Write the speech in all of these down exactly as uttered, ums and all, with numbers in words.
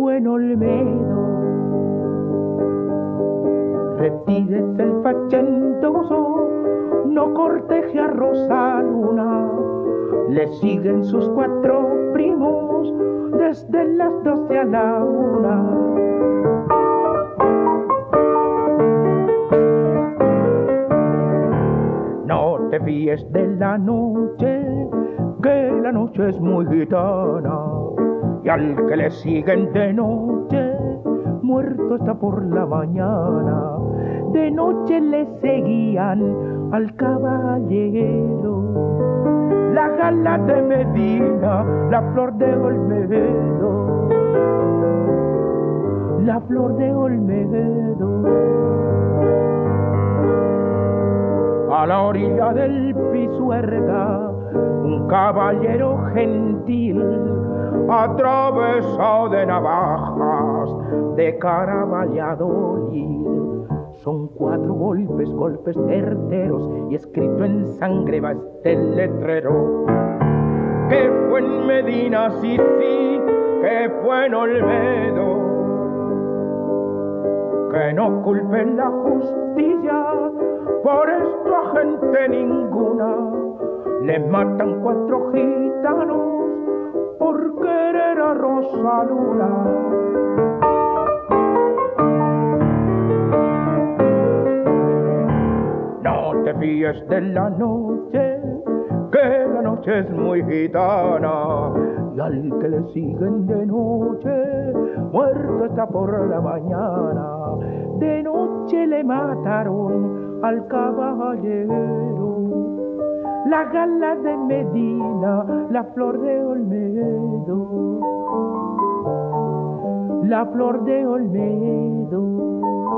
buen Olmedo. Retírese el fachentoso, no corteje a Rosaluna. Le siguen sus cuatro primos desde las doce a la una. No te fíes de la noche, que la noche es muy gitana. Y al que le siguen de noche, muerto está por la mañana. De noche le seguían al caballero, la gala de Medina, la flor de Olmedo, la flor de Olmedo. A la orilla del Pisuerga, un caballero gentil, atravesado de navajas, de cara a Valladolid. Son cuatro golpes, golpes certeros, y escrito en sangre va este letrero. Que fue en Medina, sí, sí, que fue en Olmedo. Que no culpen la justicia, por esto a gente ninguna. Le matan cuatro gitanos por querer a Rosaluna. No te fíes de la noche, que la noche es muy gitana. Y al que le siguen de noche, muerto está por la mañana. De noche le mataron al caballero, la gala de Medina, la flor de Olmedo, la flor de Olmedo.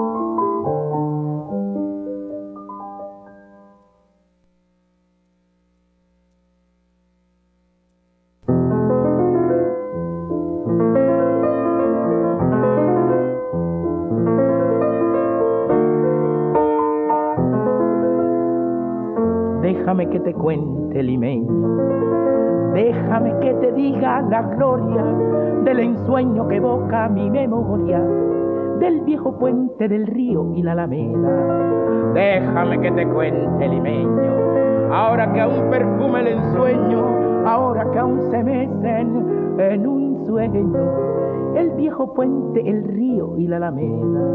Déjame que te cuente, limeño, déjame que te diga la gloria del ensueño que evoca mi memoria, del viejo puente del río y la alameda. Déjame que te cuente, limeño, ahora que aún perfume el ensueño, ahora que aún se mecen en un sueño, el viejo puente, el río y la alameda.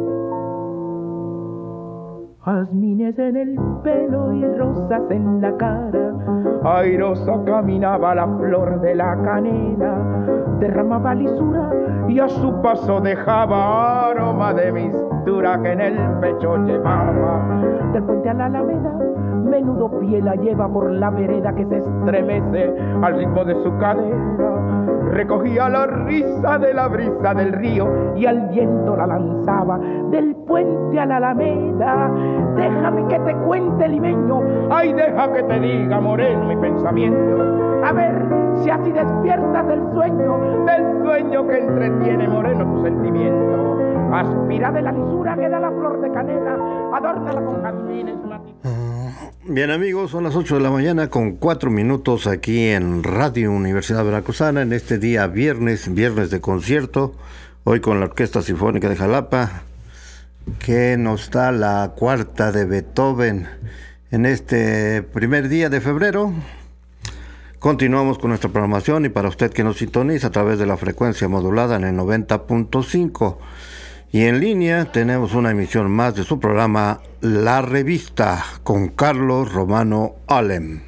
Jazmines en el pelo y rosas en la cara, airosa caminaba la flor de la canela, derramaba lisura y a su paso dejaba aroma de mistura que en el pecho llevaba. Del puente a la alameda, menudo pie la lleva por la vereda que se estremece al ritmo de su cadera. Recogía la risa de la brisa del río y al viento la lanzaba del puente a la alameda. Déjame que te cuente, limeño, ay, deja que te diga, moreno, mi pensamiento. A ver si así despiertas del sueño, del sueño que entretiene, moreno, tu sentimiento. Aspira de la lisura que da la flor de canela, adórnala con jazmines matices. Bien, amigos, son las ocho de la mañana con cuatro minutos aquí en Radio Universidad Veracruzana en este día viernes, viernes de concierto, hoy con la Orquesta Sinfónica de Jalapa, que nos da la cuarta de Beethoven en este primer día de febrero. Continuamos con nuestra programación y para usted que nos sintoniza a través de la frecuencia modulada en el noventa punto cinco. Y en línea tenemos una emisión más de su programa La Revista con Carlos Romano Alem.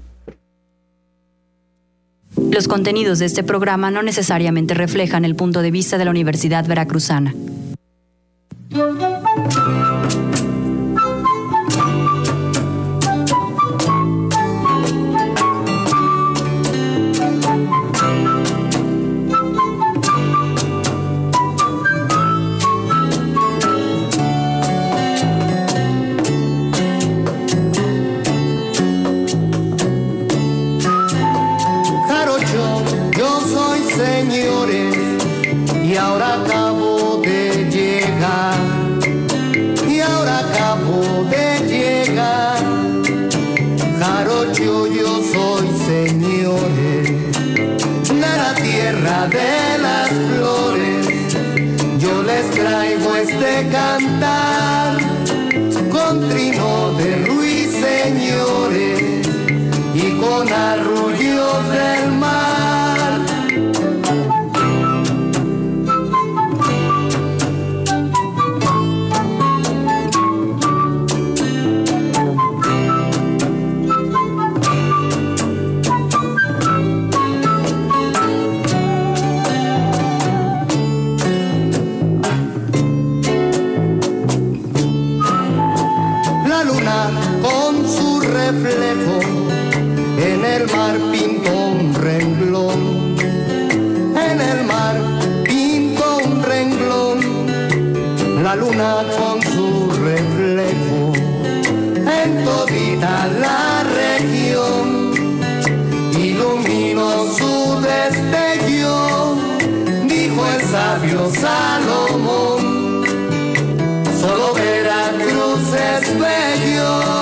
Los contenidos de este programa no necesariamente reflejan el punto de vista de la Universidad Veracruzana. De las flores de cantar con trino de ruiseñores y con arrullos del mar. Reflejo en el mar pintó un renglón, en el mar pintó un renglón, la luna con su reflejo en todita la región, iluminó su destello, dijo el sabio Salomón, solo Veracruz es bello.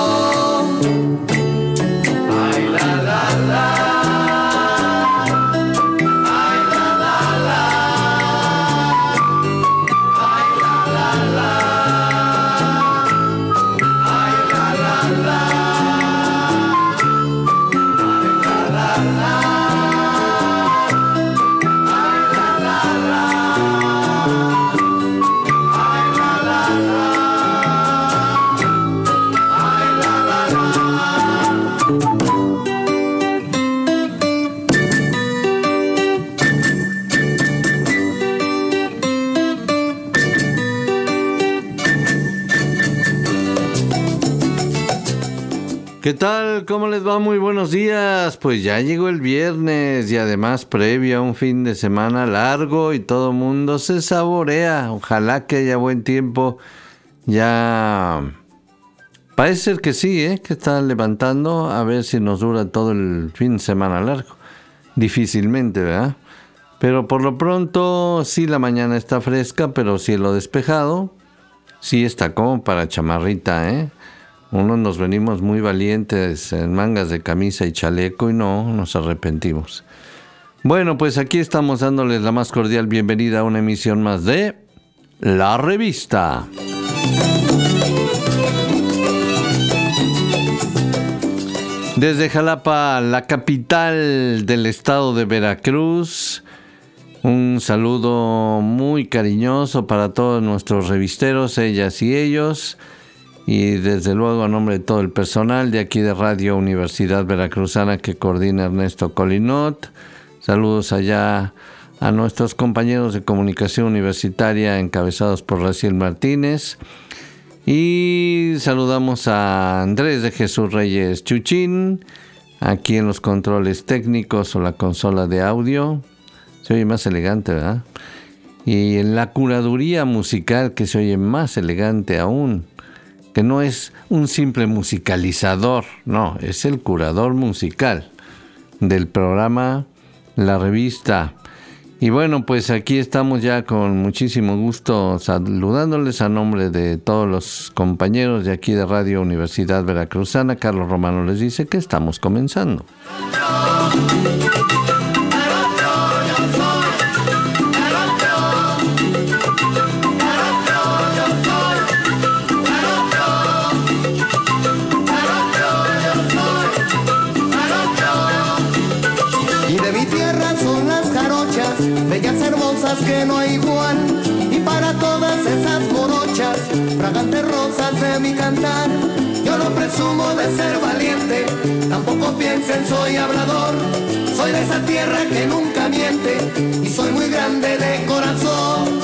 ¿Qué tal? ¿Cómo les va? Muy buenos días. Pues ya llegó el viernes y además previo a un fin de semana largo y todo el mundo se saborea. Ojalá que haya buen tiempo. Ya parece ser que sí, ¿eh? Que está levantando. A ver si nos dura todo el fin de semana largo. Difícilmente, ¿verdad? Pero por lo pronto sí, la mañana está fresca, pero cielo despejado. Sí está como para chamarrita, ¿eh? Unos nos venimos muy valientes en mangas de camisa y chaleco y no, nos arrepentimos. Bueno, pues aquí estamos dándoles la más cordial bienvenida a una emisión más de La Revista. Desde Jalapa, la capital del estado de Veracruz, un saludo muy cariñoso para todos nuestros revisteros, ellas y ellos. Y desde luego a nombre de todo el personal de aquí de Radio Universidad Veracruzana que coordina Ernesto Colinot. Saludos allá a nuestros compañeros de comunicación universitaria encabezados por Raciel Martínez. Y saludamos a Andrés de Jesús Reyes Chuchín, aquí en los controles técnicos o la consola de audio. Se oye más elegante, ¿verdad? Y en la curaduría musical, que se oye más elegante aún, que no es un simple musicalizador, no, es el curador musical del programa La Revista. Y bueno, pues aquí estamos ya con muchísimo gusto saludándoles a nombre de todos los compañeros de aquí de Radio Universidad Veracruzana. Carlos Romano les dice que estamos comenzando. Bellas hermosas que no hay igual, y para todas esas morochas, fragantes rosas de mi cantar, yo no presumo de ser valiente, tampoco piensen soy hablador, soy de esa tierra que nunca miente, y soy muy grande de corazón.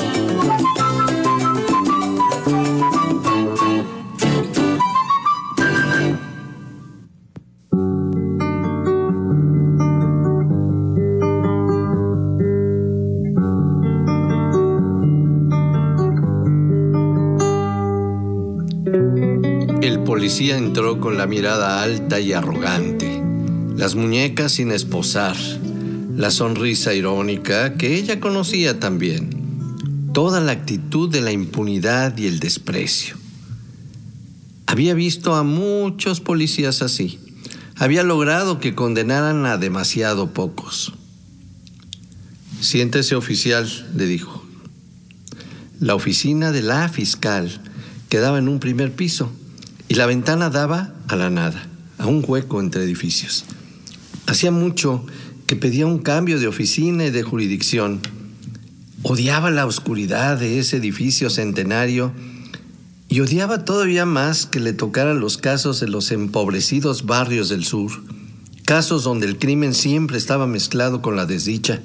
El policía entró con la mirada alta y arrogante, las muñecas sin esposar, la sonrisa irónica que ella conocía también, toda la actitud de la impunidad y el desprecio. Había visto a muchos policías así, había logrado que condenaran a demasiado pocos. «Siéntese, oficial», le dijo. La oficina de la fiscal quedaba en un primer piso y la ventana daba a la nada, a un hueco entre edificios. Hacía mucho que pedía un cambio de oficina y de jurisdicción. Odiaba la oscuridad de ese edificio centenario y odiaba todavía más que le tocaran los casos de los empobrecidos barrios del sur, casos donde el crimen siempre estaba mezclado con la desdicha.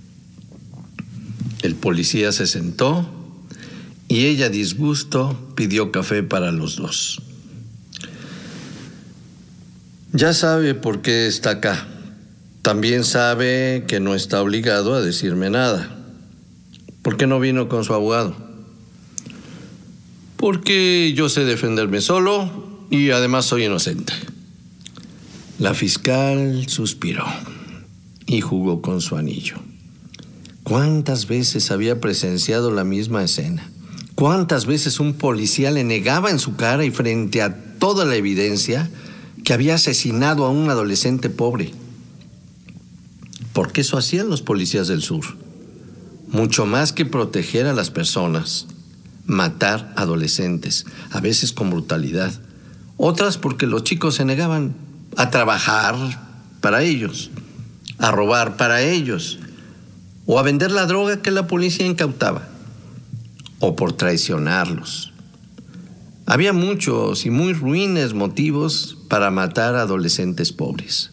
El policía se sentó y ella, a disgusto, pidió café para los dos. Ya sabe por qué está acá. También sabe que no está obligado a decirme nada. ¿Por qué no vino con su abogado? Porque yo sé defenderme solo y además soy inocente. La fiscal suspiró y jugó con su anillo. ¿Cuántas veces había presenciado la misma escena? ¿Cuántas veces un policía le negaba en su cara y frente a toda la evidencia que había asesinado a un adolescente pobre? Porque eso hacían los policías del sur. Mucho más que proteger a las personas, matar adolescentes, a veces con brutalidad. Otras porque los chicos se negaban a trabajar para ellos, a robar para ellos, o a vender la droga que la policía incautaba, o por traicionarlos. Había muchos y muy ruines motivos para matar a adolescentes pobres.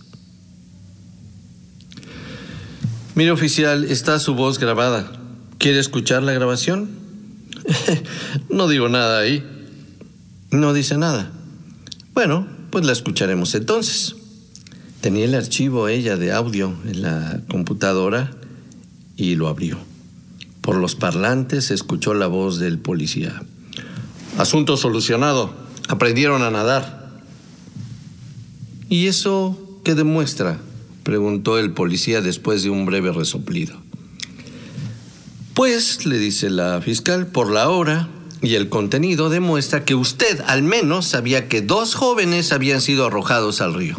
Mire, oficial, está su voz grabada. ¿Quiere escuchar la grabación? No digo nada ahí. No dice nada. Bueno, pues la escucharemos entonces. Tenía el archivo ella de audio en la computadora y lo abrió. Por los parlantes se escuchó la voz del policía. Asunto solucionado. Aprendieron a nadar. ¿Y eso qué demuestra?, preguntó el policía después de un breve resoplido. Pues, le dice la fiscal, por la hora y el contenido demuestra que usted al menos sabía que dos jóvenes habían sido arrojados al río.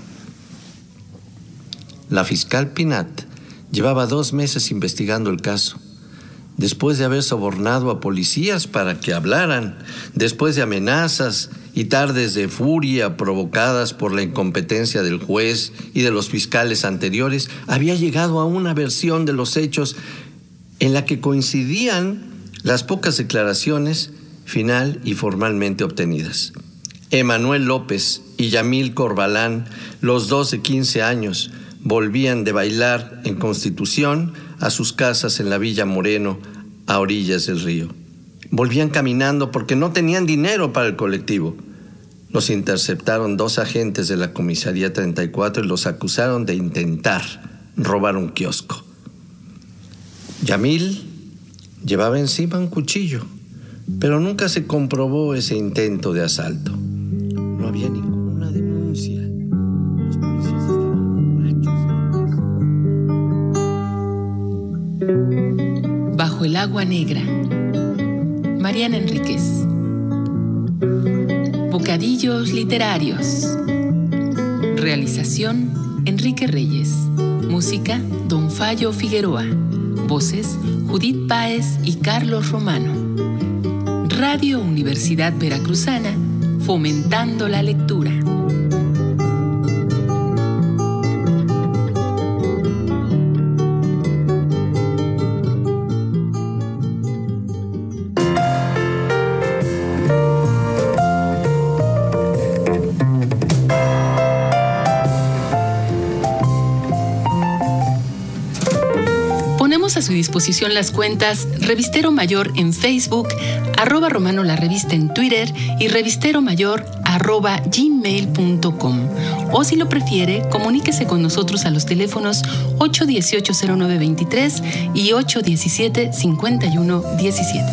La fiscal Pinat llevaba dos meses investigando el caso. Después de haber sobornado a policías para que hablaran, después de amenazas y tardes de furia provocadas por la incompetencia del juez y de los fiscales anteriores, había llegado a una versión de los hechos en la que coincidían las pocas declaraciones final y formalmente obtenidas. Emanuel López y Yamil Corbalán, los dos de quince años, volvían de bailar en Constitución a sus casas en la Villa Moreno, a orillas del río. Volvían caminando porque no tenían dinero para el colectivo. Los interceptaron dos agentes de la comisaría treinta y cuatro y los acusaron de intentar robar un kiosco. Yamil llevaba encima un cuchillo, pero nunca se comprobó ese intento de asalto. No había ninguna denuncia. Los policías estaban borrachos. Bajo el agua negra. Mariana Enríquez. Bocadillos literarios. Realización: Enrique Reyes. Música: Don Fallo Figueroa. Voces: Judith Páez y Carlos Romano. Radio Universidad Veracruzana, fomentando la lectura. A su disposición las cuentas Revistero Mayor en Facebook, arroba Romano la Revista en Twitter y Revistero Mayor arroba gmail punto com. O si lo prefiere, comuníquese con nosotros a los teléfonos ocho uno ocho, cero nueve dos tres y ocho uno siete, cinco uno uno siete.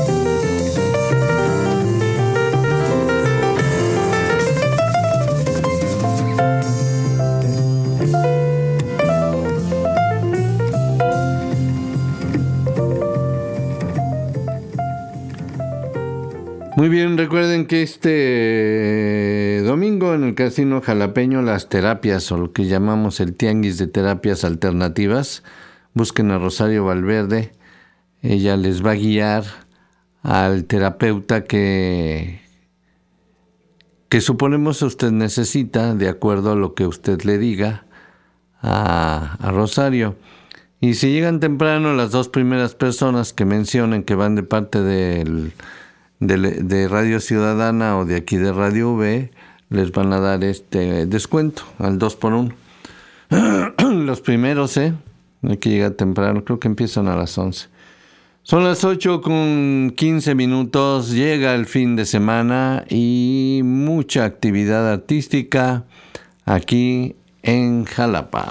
Muy bien, recuerden que este domingo en el Casino Jalapeño las terapias, o lo que llamamos el tianguis de terapias alternativas, busquen a Rosario Valverde, ella les va a guiar al terapeuta que, que suponemos usted necesita, de acuerdo a lo que usted le diga a, a Rosario. Y si llegan temprano, las dos primeras personas que mencionen que van de parte del, de, de Radio Ciudadana o de aquí de Radio V, les van a dar este descuento al dos por uno. Los primeros, ¿eh? Hay que llegar temprano, creo que empiezan a las once. Son las ocho con quince minutos, llega el fin de semana y mucha actividad artística aquí en Jalapa.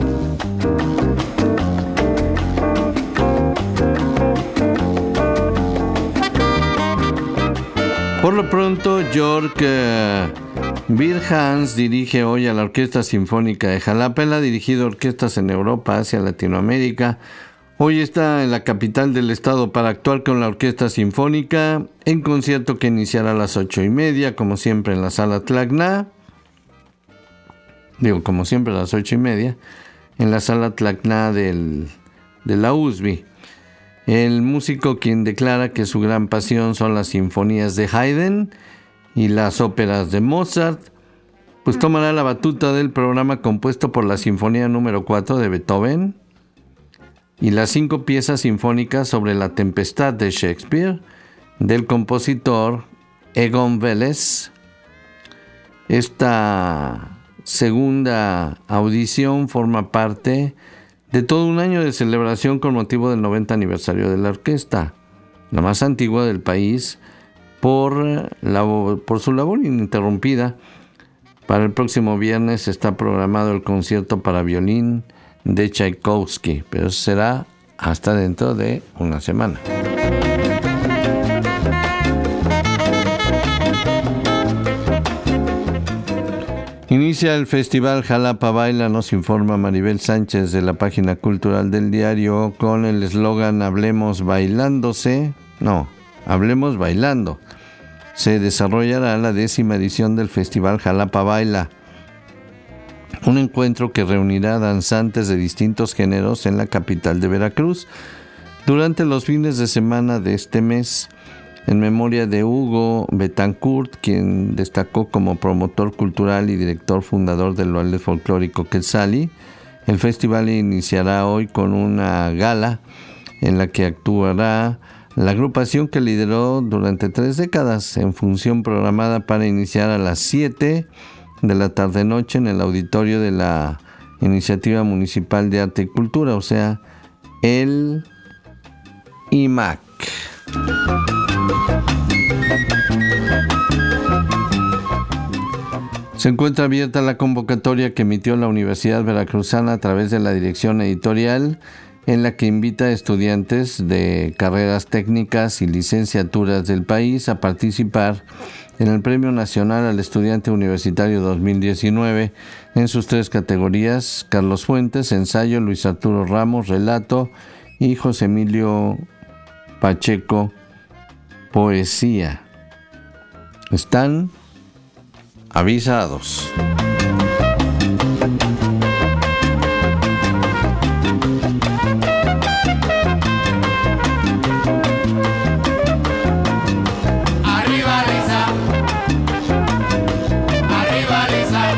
Por lo pronto, Jörg eh, Birhans dirige hoy a la Orquesta Sinfónica de Jalapa. Él ha dirigido orquestas en Europa, Asia, Latinoamérica. Hoy está en la capital del estado para actuar con la Orquesta Sinfónica en concierto que iniciará a las ocho y media, como siempre en la Sala Tlacna. Digo, como siempre a las ocho y media, en la Sala Tlacna del, de la U S B I. El músico, quien declara que su gran pasión son las sinfonías de Haydn y las óperas de Mozart, pues tomará la batuta del programa compuesto por la Sinfonía número cuatro de Beethoven y las cinco piezas sinfónicas sobre la Tempestad de Shakespeare del compositor Egon Welles. Esta segunda audición forma parte de todo un año de celebración con motivo del noventa aniversario de la orquesta, la más antigua del país, por, la, por su labor ininterrumpida. Para el próximo viernes está programado el concierto para violín de Tchaikovsky, pero será hasta dentro de una semana. Inicia el Festival Jalapa Baila, nos informa Maribel Sánchez de la página cultural del diario, con el eslogan Hablemos Bailándose, no, Hablemos Bailando. Se desarrollará la décima edición del Festival Jalapa Baila, un encuentro que reunirá danzantes de distintos géneros en la capital de Veracruz durante los fines de semana de este mes. En memoria de Hugo Betancourt, quien destacó como promotor cultural y director fundador del ballet folclórico Quetzali, el festival iniciará hoy con una gala en la que actuará la agrupación que lideró durante tres décadas, en función programada para iniciar a las siete de la tarde-noche en el auditorio de la Iniciativa Municipal de Arte y Cultura, o sea, el I M A C. Se encuentra abierta la convocatoria que emitió la Universidad Veracruzana a través de la dirección editorial, en la que invita a estudiantes de carreras técnicas y licenciaturas del país a participar en el Premio Nacional al Estudiante Universitario dos mil diecinueve en sus tres categorías: Carlos Fuentes, ensayo; Luis Arturo Ramos, relato; y José Emilio Pacheco, poesía. Están avisados. Arriba Lisa, arriba Lisa.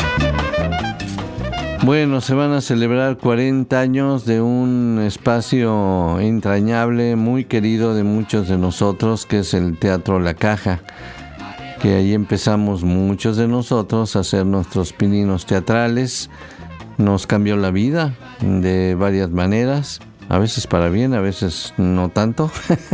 Bueno, se van a celebrar cuarenta años de un espacio entrañable, muy querido de muchos de nosotros, que es el Teatro La Caja, que ahí empezamos muchos de nosotros a hacer nuestros pininos teatrales. Nos cambió la vida de varias maneras, a veces para bien, a veces no tanto,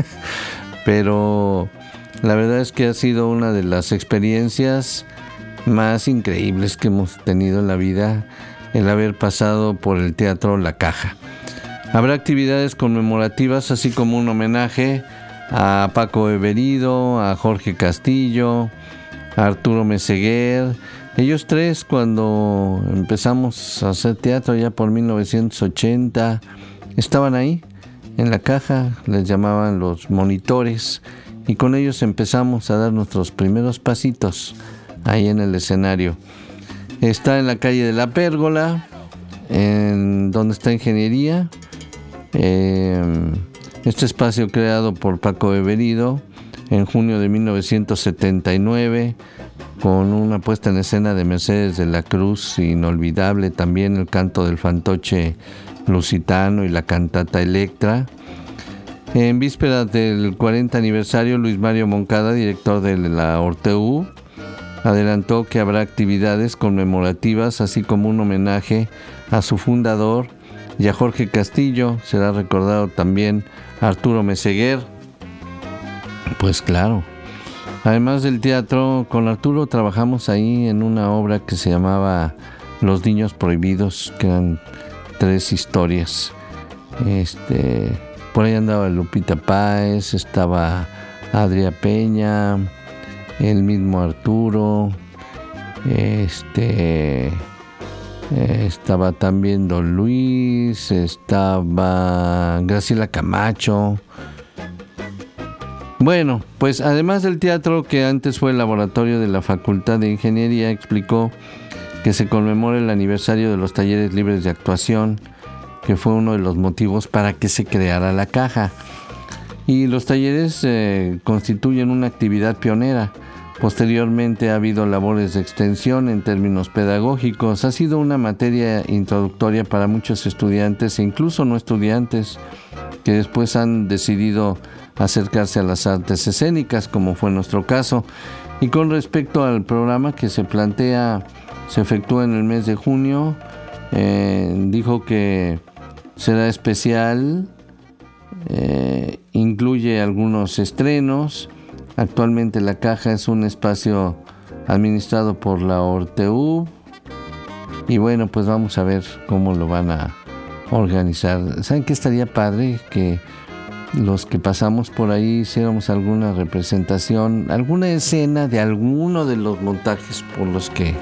pero la verdad es que ha sido una de las experiencias más increíbles que hemos tenido en la vida, el haber pasado por el Teatro La Caja. Habrá actividades conmemorativas, así como un homenaje a Paco Everido, a Jorge Castillo, a Arturo Meseguer. Ellos tres, cuando empezamos a hacer teatro ya por mil novecientos ochenta, estaban ahí en la caja, les llamaban los monitores, y con ellos empezamos a dar nuestros primeros pasitos ahí en el escenario. Está en la calle de la Pérgola, en donde está Ingeniería, eh, Este espacio creado por Paco Beberido en junio de mil novecientos setenta y nueve, con una puesta en escena de Mercedes de la Cruz inolvidable, también el canto del fantoche lusitano y la cantata Electra. En vísperas del cuarenta aniversario, Luis Mario Moncada, director de la Orteu, adelantó que habrá actividades conmemorativas, así como un homenaje a su fundador y a Jorge Castillo. Será recordado también Arturo Meseguer. Pues claro. Además del teatro, con Arturo trabajamos ahí en una obra que se llamaba Los Niños Prohibidos, que eran tres historias. Este, por ahí andaba Lupita Páez, estaba Adria Peña, el mismo Arturo, este, estaba también Don Luis, estaba Graciela Camacho. Bueno, pues además del teatro, que antes fue el laboratorio de la Facultad de Ingeniería, explicó que se conmemora el aniversario de los talleres libres de actuación, que fue uno de los motivos para que se creara la caja. Y los talleres eh, constituyen una actividad pionera. Posteriormente ha habido labores de extensión en términos pedagógicos. Ha sido una materia introductoria para muchos estudiantes e incluso no estudiantes que después han decidido acercarse a las artes escénicas, como fue nuestro caso. Y con respecto al programa que se plantea, se efectúa en el mes de junio, eh, dijo que será especial, eh, incluye algunos estrenos. Actualmente la caja es un espacio administrado por la Orteu y bueno, pues vamos a ver cómo lo van a organizar. ¿Saben qué estaría padre? Que los que pasamos por ahí hiciéramos alguna representación, alguna escena de alguno de los montajes por los que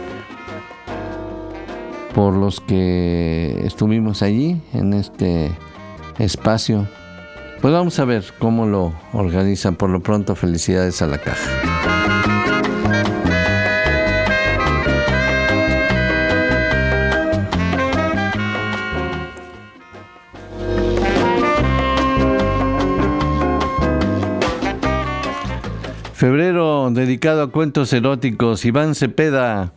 por los que estuvimos allí en este espacio. Pues vamos a ver cómo lo organizan. Por lo pronto, felicidades a la caja. Febrero dedicado a cuentos eróticos. Iván Cepeda,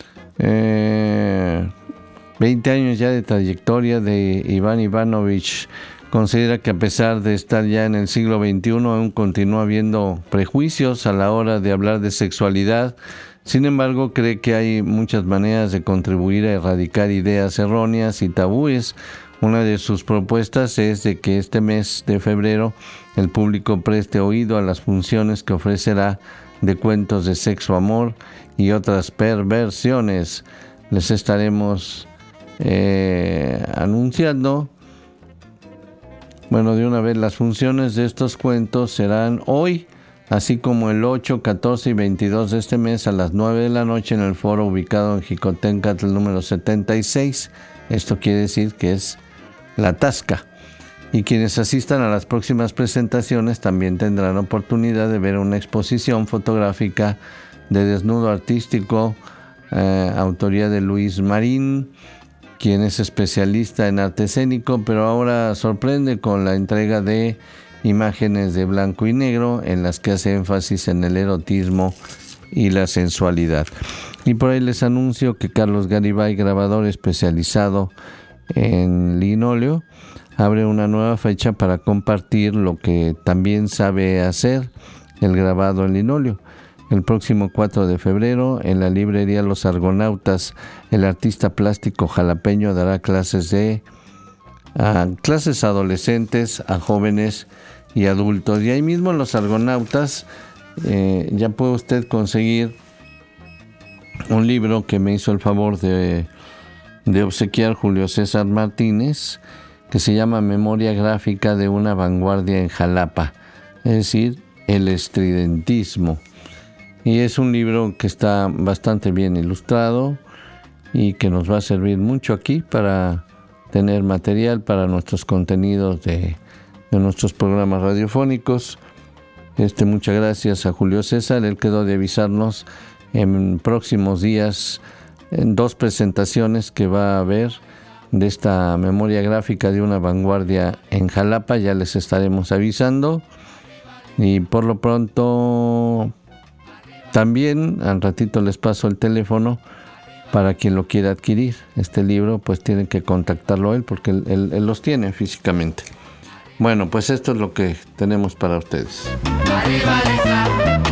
eh, veinte años ya de trayectoria de Iván Ivanovich, considera que a pesar de estar ya en el siglo veintiuno, aún continúa habiendo prejuicios a la hora de hablar de sexualidad. Sin embargo, cree que hay muchas maneras de contribuir a erradicar ideas erróneas y tabúes. Una de sus propuestas es de que este mes de febrero el público preste oído a las funciones que ofrecerá de cuentos de sexo, amor y otras perversiones. Les estaremos eh, anunciando. Bueno, de una vez, las funciones de estos cuentos serán hoy, así como el ocho, catorce y veintidós de este mes a las nueve de la noche en el foro ubicado en Jicotencatl número setenta y seis. Esto quiere decir que es La Tasca. Y quienes asistan a las próximas presentaciones también tendrán oportunidad de ver una exposición fotográfica de desnudo artístico, eh, autoría de Luis Marín, quien es especialista en arte escénico, pero ahora sorprende con la entrega de imágenes de blanco y negro en las que hace énfasis en el erotismo y la sensualidad. Y por ahí les anuncio que Carlos Garibay, grabador especializado en linóleo, abre una nueva fecha para compartir lo que también sabe hacer, el grabado en linóleo. El próximo cuatro de febrero, en la librería Los Argonautas, el artista plástico jalapeño dará clases de a clases adolescentes, a jóvenes y adultos. Y ahí mismo en Los Argonautas eh, ya puede usted conseguir un libro que me hizo el favor de, de obsequiar Julio César Martínez, que se llama Memoria Gráfica de una Vanguardia en Jalapa, es decir, el estridentismo. Y es un libro que está bastante bien ilustrado y que nos va a servir mucho aquí para tener material para nuestros contenidos de, de nuestros programas radiofónicos. Este, muchas gracias a Julio César. Él quedó de avisarnos en próximos días en dos presentaciones que va a haber de esta memoria gráfica de una vanguardia en Jalapa. Ya les estaremos avisando. Y por lo pronto, también al ratito les paso el teléfono para quien lo quiera adquirir. Este libro, pues tienen que contactarlo a él porque él, él, él los tiene físicamente. Bueno, pues esto es lo que tenemos para ustedes. Arriba Lisa.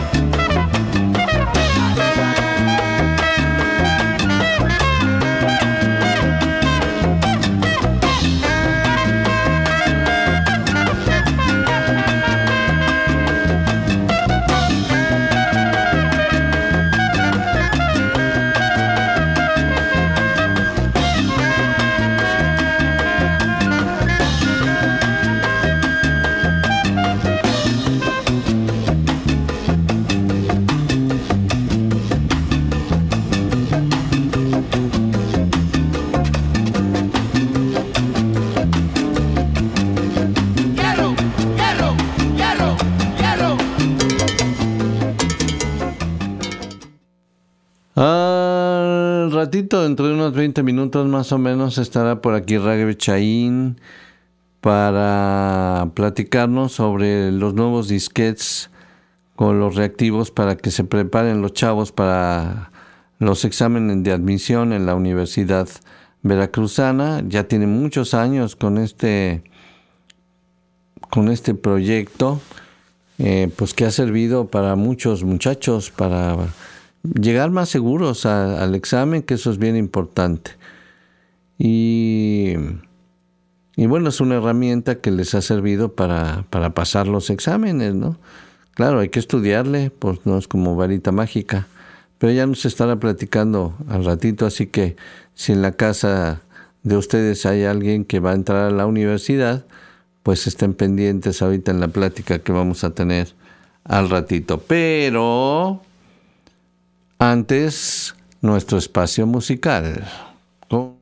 Al ratito, dentro de unos veinte minutos más o menos, estará por aquí Raghav Chaín para platicarnos sobre los nuevos disquetes con los reactivos para que se preparen los chavos para los exámenes de admisión en la Universidad Veracruzana. Ya tiene muchos años con este, con este proyecto, eh, pues que ha servido para muchos muchachos, para llegar más seguros a, al examen, que eso es bien importante. Y, y bueno, es una herramienta que les ha servido para, para pasar los exámenes, ¿no? Claro, hay que estudiarle, pues no es como varita mágica, pero ya nos estará platicando al ratito, así que si en la casa de ustedes hay alguien que va a entrar a la universidad, pues estén pendientes ahorita en la plática que vamos a tener al ratito. Pero antes, nuestro espacio musical. ¿Cómo?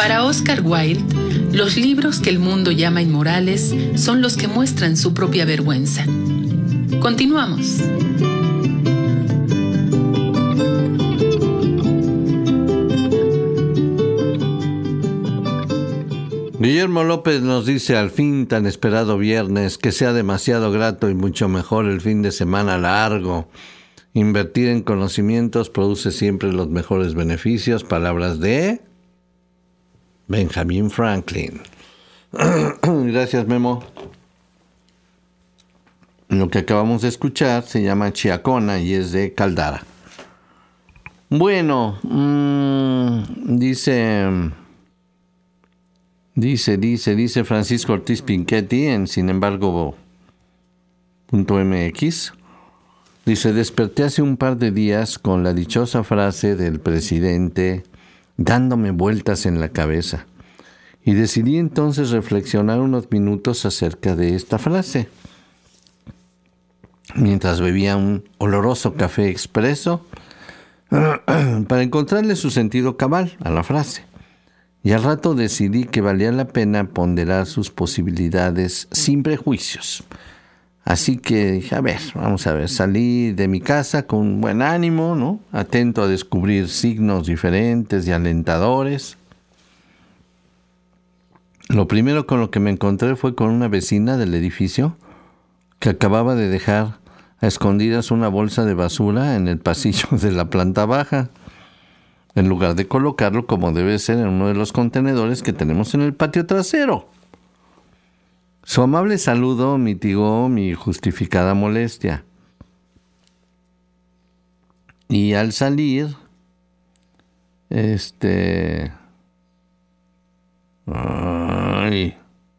Para Oscar Wilde, los libros que el mundo llama inmorales son los que muestran su propia vergüenza. Continuamos. Guillermo López nos dice: al fin tan esperado viernes, que sea demasiado grato y mucho mejor el fin de semana largo. Invertir en conocimientos produce siempre los mejores beneficios. Palabras de Benjamin Franklin. Gracias, Memo. Lo que acabamos de escuchar se llama Chiacona y es de Caldara. Bueno, mmm, dice... Dice, dice, dice Francisco Ortiz Pinchetti en sin embargo punto m x. Dice: desperté hace un par de días con la dichosa frase del presidente dándome vueltas en la cabeza. Y decidí entonces reflexionar unos minutos acerca de esta frase. Mientras bebía un oloroso café expreso, para encontrarle su sentido cabal a la frase. Y al rato decidí que valía la pena ponderar sus posibilidades sin prejuicios. Así que dije, a ver, vamos a ver, salí de mi casa con buen ánimo, ¿no? Atento a descubrir signos diferentes y alentadores. Lo primero con lo que me encontré fue con una vecina del edificio que acababa de dejar a escondidas una bolsa de basura en el pasillo de la planta baja, en lugar de colocarlo como debe ser en uno de los contenedores que tenemos en el patio trasero. Su amable saludo mitigó mi justificada molestia. Y al salir, este... Ay...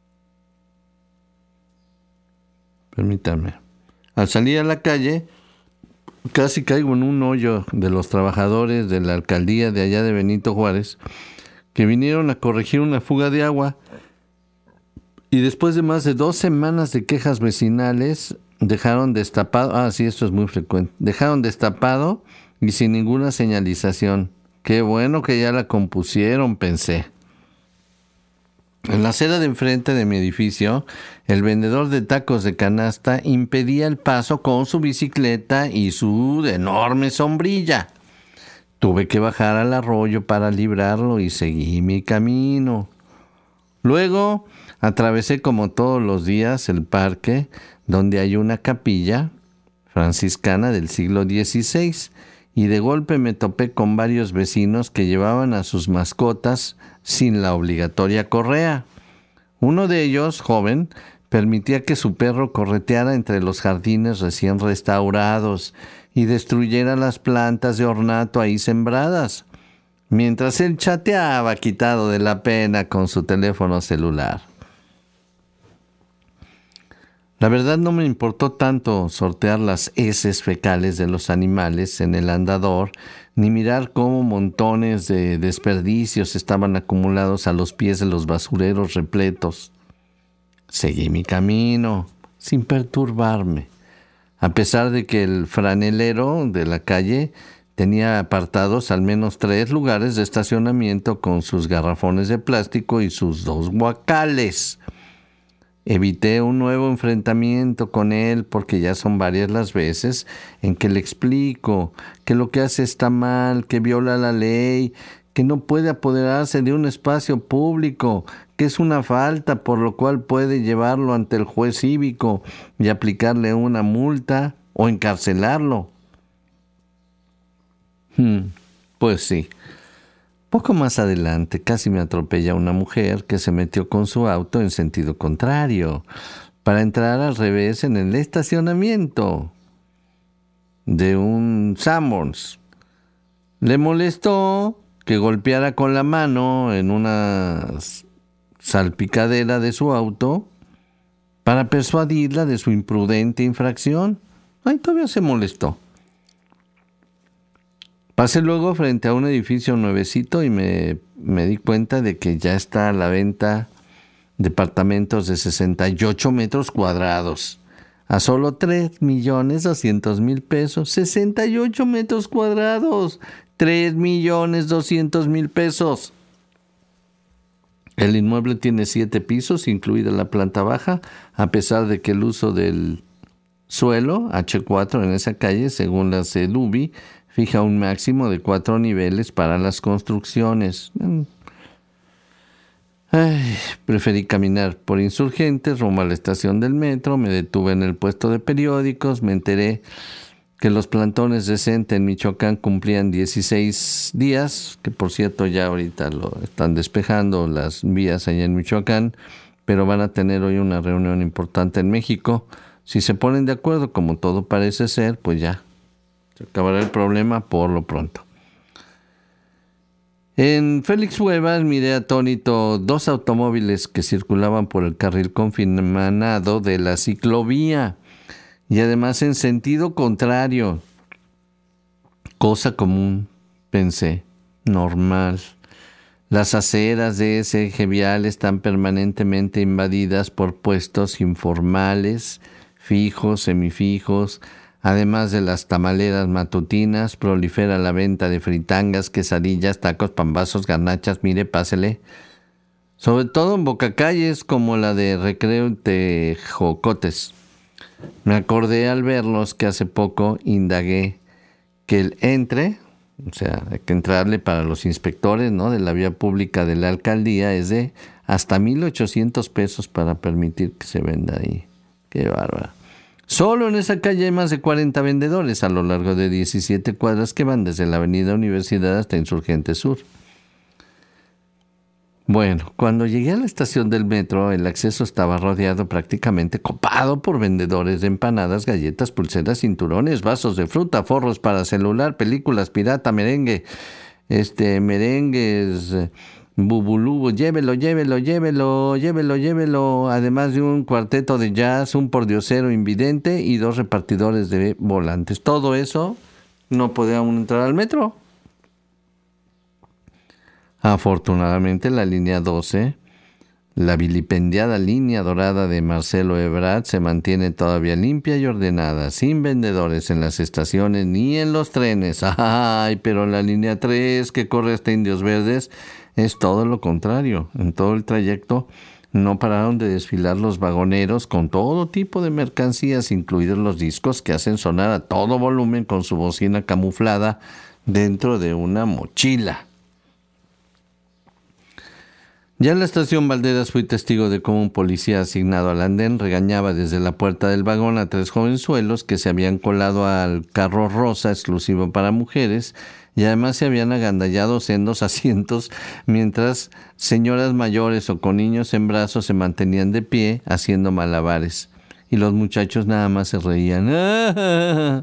Permítame. Al salir a la calle, casi caigo en un hoyo de los trabajadores de la alcaldía de allá de Benito Juárez, que vinieron a corregir una fuga de agua, y después de más de dos semanas de quejas vecinales, dejaron destapado, ah, sí, esto es muy frecuente, dejaron destapado y sin ninguna señalización. Qué bueno que ya la compusieron, pensé. En la acera de enfrente de mi edificio, el vendedor de tacos de canasta impedía el paso con su bicicleta y su enorme sombrilla. Tuve que bajar al arroyo para librarlo y seguí mi camino. Luego atravesé como todos los días el parque donde hay una capilla franciscana del siglo dieciséis y de golpe me topé con varios vecinos que llevaban a sus mascotas sin la obligatoria correa. Uno de ellos, joven, permitía que su perro correteara entre los jardines recién restaurados y destruyera las plantas de ornato ahí sembradas, mientras él chateaba quitado de la pena con su teléfono celular. La verdad no me importó tanto sortear las heces fecales de los animales en el andador, ni mirar cómo montones de desperdicios estaban acumulados a los pies de los basureros repletos. Seguí mi camino, sin perturbarme, a pesar de que el franelero de la calle tenía apartados al menos tres lugares de estacionamiento con sus garrafones de plástico y sus dos guacales. Evité un nuevo enfrentamiento con él porque ya son varias las veces en que le explico que lo que hace está mal, que viola la ley, que no puede apoderarse de un espacio público, que es una falta por lo cual puede llevarlo ante el juez cívico y aplicarle una multa o encarcelarlo. Hmm, pues sí. Poco más adelante casi me atropella una mujer que se metió con su auto en sentido contrario para entrar al revés en el estacionamiento de un Sanborns. Le molestó que golpeara con la mano en una salpicadera de su auto para persuadirla de su imprudente infracción. Ay, todavía se molestó. Pasé luego frente a un edificio nuevecito y me, me di cuenta de que ya está a la venta departamentos de sesenta y ocho metros cuadrados a solo tres millones doscientos mil pesos. sesenta y ocho metros cuadrados, tres millones doscientos mil pesos. El inmueble tiene siete pisos, incluida la planta baja, a pesar de que el uso del suelo, hache cuatro en esa calle, según la CEDUBI, fija un máximo de cuatro niveles para las construcciones. Ay, preferí caminar por Insurgentes rumbo a la estación del metro, me detuve en el puesto de periódicos, me enteré que los plantones de CENTE en Michoacán cumplían dieciséis días, que por cierto ya ahorita lo están despejando las vías allá en Michoacán, pero van a tener hoy una reunión importante en México. Si se ponen de acuerdo, como todo parece ser, pues ya se acabará el problema por lo pronto. En Félix Cuevas miré atónito dos automóviles que circulaban por el carril confinado de la ciclovía y además en sentido contrario. Cosa común, pensé, normal. Las aceras de ese eje vial están permanentemente invadidas por puestos informales, fijos, semifijos. Además de las tamaleras matutinas, prolifera la venta de fritangas, quesadillas, tacos, pambazos, garnachas, mire, pásele. Sobre todo en bocacalles como la de Recreo Tejocotes. Me acordé al verlos que hace poco indagué que el entre, o sea, hay que entrarle para los inspectores, ¿no?, de la vía pública de la alcaldía, es de hasta mil ochocientos pesos para permitir que se venda ahí. Qué bárbaro. Solo en esa calle hay más de cuarenta vendedores a lo largo de diecisiete cuadras que van desde la avenida Universidad hasta Insurgente Sur. Bueno, cuando llegué a la estación del metro, el acceso estaba rodeado, prácticamente copado por vendedores de empanadas, galletas, pulseras, cinturones, vasos de fruta, forros para celular, películas pirata, merengue, este, merengues, bubulú, llévelo, llévelo, llévelo, llévelo, llévelo, además de un cuarteto de jazz, un pordiosero invidente y dos repartidores de volantes. Todo eso no podía aún entrar al metro. Afortunadamente la línea doce, la vilipendiada línea dorada de Marcelo Ebrard, se mantiene todavía limpia y ordenada, sin vendedores en las estaciones ni en los trenes. Ay, pero la línea tres, que corre hasta Indios Verdes, es todo lo contrario. En todo el trayecto no pararon de desfilar los vagoneros con todo tipo de mercancías, incluidos los discos que hacen sonar a todo volumen con su bocina camuflada dentro de una mochila. Ya en la estación Valderas fui testigo de cómo un policía asignado al andén regañaba desde la puerta del vagón a tres jovenzuelos que se habían colado al carro rosa exclusivo para mujeres y además se habían agandallado sendos asientos mientras señoras mayores o con niños en brazos se mantenían de pie haciendo malabares. Y los muchachos nada más se reían. ¡Ah!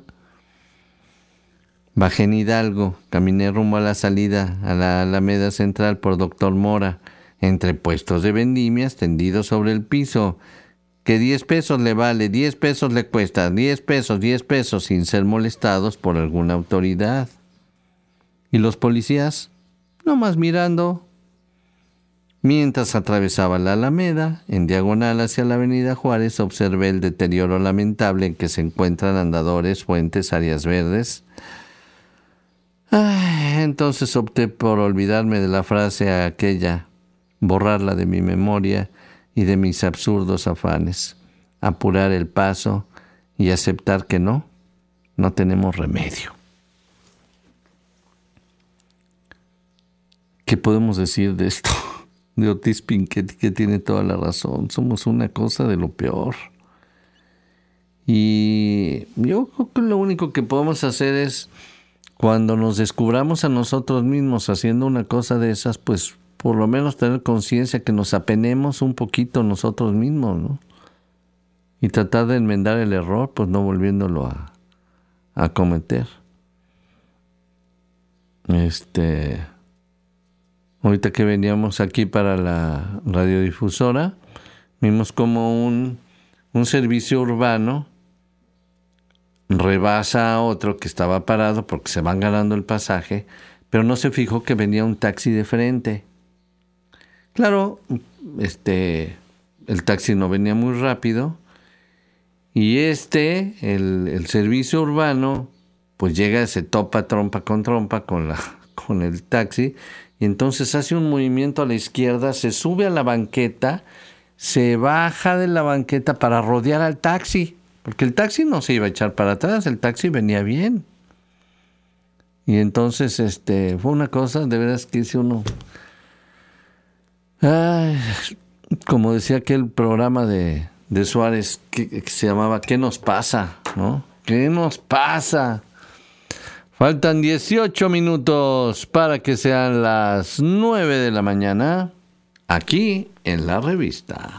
Bajé en Hidalgo, caminé rumbo a la salida a la Alameda Central por Doctor Mora, entre puestos de vendimias tendidos sobre el piso, que diez pesos le vale, diez pesos le cuesta, diez pesos, diez pesos, sin ser molestados por alguna autoridad. Y los policías, nomás mirando. Mientras atravesaba la Alameda, en diagonal hacia la avenida Juárez, observé el deterioro lamentable en que se encuentran andadores, fuentes, áreas verdes. Ay, entonces opté por olvidarme de la frase aquella, borrarla de mi memoria y de mis absurdos afanes, apurar el paso y aceptar que no, no tenemos remedio. ¿Qué podemos decir de esto? De Otis Pinchetti, que tiene toda la razón. Somos una cosa de lo peor. Y yo creo que lo único que podemos hacer es, cuando nos descubramos a nosotros mismos haciendo una cosa de esas, pues por lo menos tener conciencia, que nos apenemos un poquito nosotros mismos, ¿no? Y tratar de enmendar el error, pues no volviéndolo a, a cometer. Este, ahorita que veníamos aquí para la radiodifusora, vimos como un, un servicio urbano rebasa a otro que estaba parado porque se van ganando el pasaje, pero no se fijó que venía un taxi de frente. Claro, este, el taxi no venía muy rápido y este, el, el servicio urbano, pues llega, se topa trompa con trompa con, la, con el taxi y entonces hace un movimiento a la izquierda, se sube a la banqueta, se baja de la banqueta para rodear al taxi, porque el taxi no se iba a echar para atrás, el taxi venía bien. Y entonces este fue una cosa, de veras que dice uno, ay, como decía aquel programa de, de Suárez que, que se llamaba ¿Qué nos pasa? ¿No? ¿Qué nos pasa? Faltan dieciocho minutos para que sean las nueve de la mañana, aquí en la revista.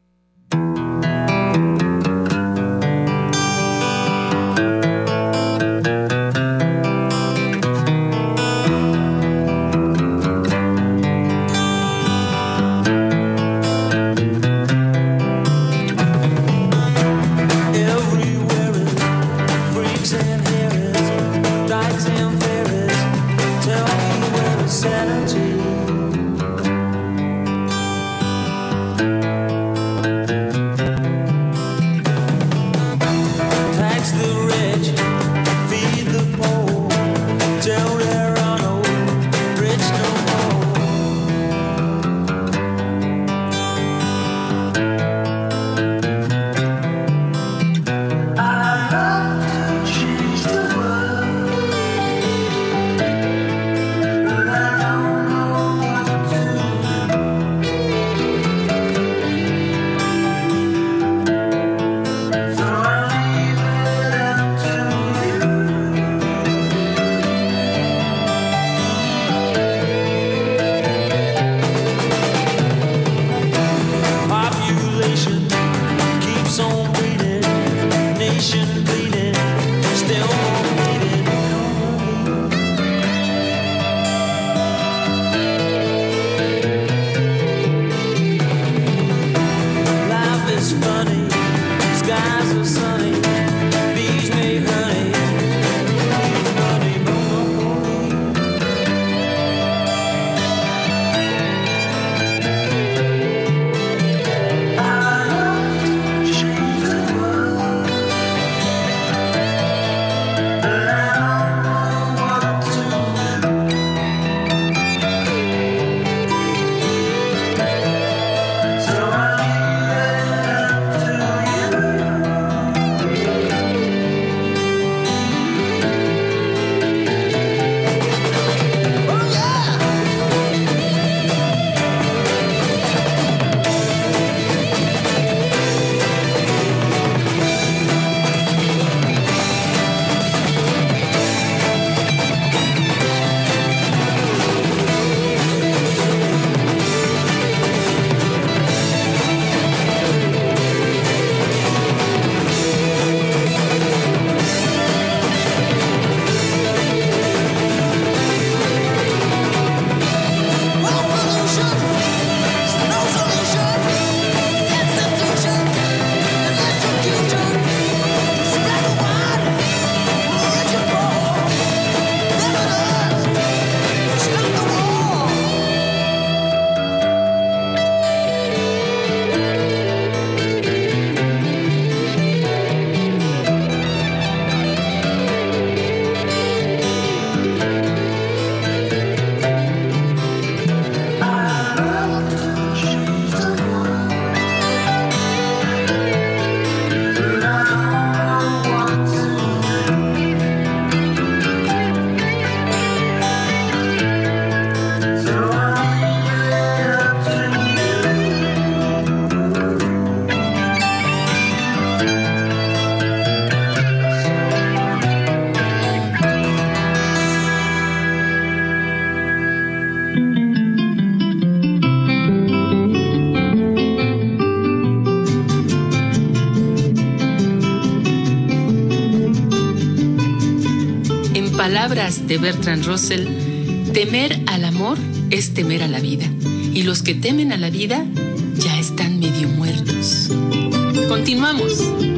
Palabras de Bertrand Russell, temer al amor es temer a la vida, y los que temen a la vida ya están medio muertos. Continuamos.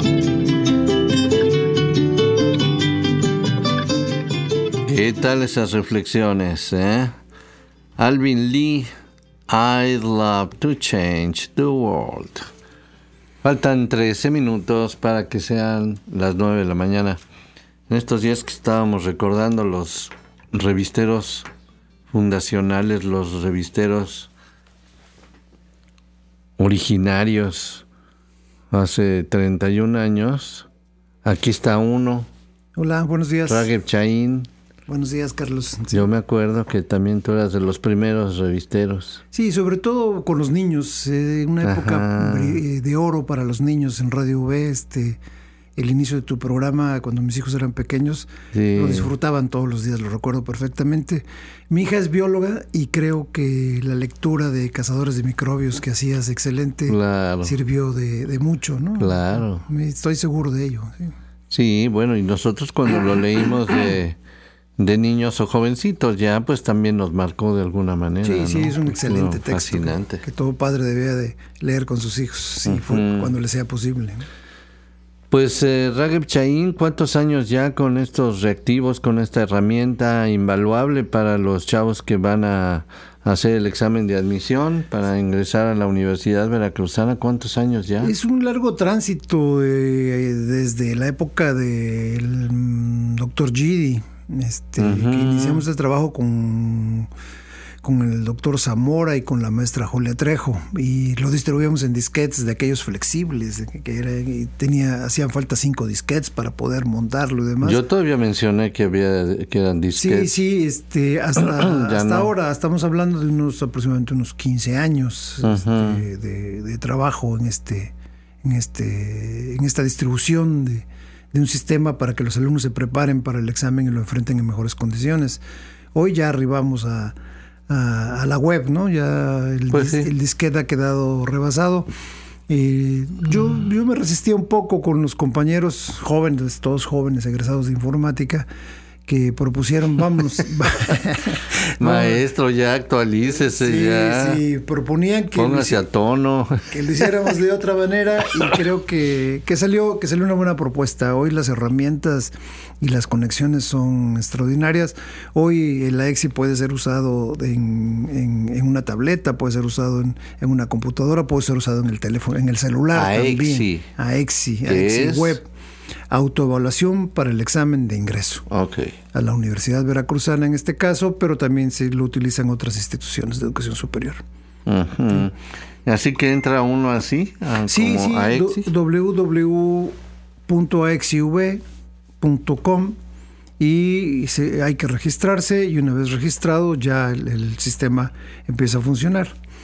¿Qué tal esas reflexiones, eh? Alvin Lee, I'd love to change the world. Faltan trece minutos para que sean las nueve de la mañana. En estos días que estábamos recordando los revisteros fundacionales, los revisteros originarios hace treinta y un años. Aquí está uno. Hola, buenos días. Rageb Chaín. Buenos días, Carlos. Sí. Yo me acuerdo que también tú eras de los primeros revisteros. Sí, sobre todo con los niños. Eh, una época Ajá. de oro para los niños en Radio V. Este, el inicio de tu programa, cuando mis hijos eran pequeños, sí. lo disfrutaban todos los días, lo recuerdo perfectamente. Mi hija es bióloga y creo que la lectura de Cazadores de Microbios que hacías excelente claro. sirvió de, de mucho, ¿no? Claro. Estoy seguro de ello. Sí, sí, bueno, y nosotros cuando lo leímos de... de niños o jovencitos, ya pues también nos marcó de alguna manera. Sí, sí, ¿no? es un excelente no, texto. Fascinante. Que, que todo padre debía de leer con sus hijos, sí, uh-huh. fue cuando le sea posible. Pues eh, Rageb Chaín, ¿cuántos años ya con estos reactivos, con esta herramienta invaluable para los chavos que van a hacer el examen de admisión para ingresar a la Universidad Veracruzana? ¿Cuántos años ya? Es un largo tránsito eh, desde la época del doctor Gidi. Este, uh-huh. que iniciamos el trabajo con, con el doctor Zamora y con la maestra Julia Trejo, y lo distribuíamos en disquetes de aquellos flexibles, que era, y tenía, hacían falta cinco disquetes para poder montarlo y demás. Yo todavía mencioné que había que eran disquetes. Sí, sí, este, hasta, hasta no. ahora estamos hablando de unos aproximadamente unos quince años uh-huh. este, de, de trabajo en este, en este, en esta distribución de de un sistema para que los alumnos se preparen para el examen y lo enfrenten en mejores condiciones. Hoy ya arribamos a, a, a la web, ¿no? Ya el, pues sí. el disquete ha quedado rebasado. Eh, yo, yo me resistía un poco con los compañeros jóvenes, todos jóvenes egresados de informática, que propusieron, vámonos. Maestro, ya actualícese, sí, ya. Sí, proponían que póngase a tono. Que lo hiciéramos de otra manera, y creo que, que salió, que salió una buena propuesta. Hoy las herramientas y las conexiones son extraordinarias. Hoy el A E X I puede ser usado en, en, en una tableta, puede ser usado en, en una computadora, puede ser usado en el teléfono, en el celular A E X I. también. A E X I. A E X I es? Web. Autoevaluación para el examen de ingreso okay. a la Universidad Veracruzana en este caso, pero también se lo utilizan otras instituciones de educación superior. Uh-huh. ¿Sí? Así que entra uno así, a, sí, como sí, A E X I. doble u doble u doble u punto a ex i v punto com, y se, hay que registrarse, y una vez registrado ya el, el sistema empieza a funcionar.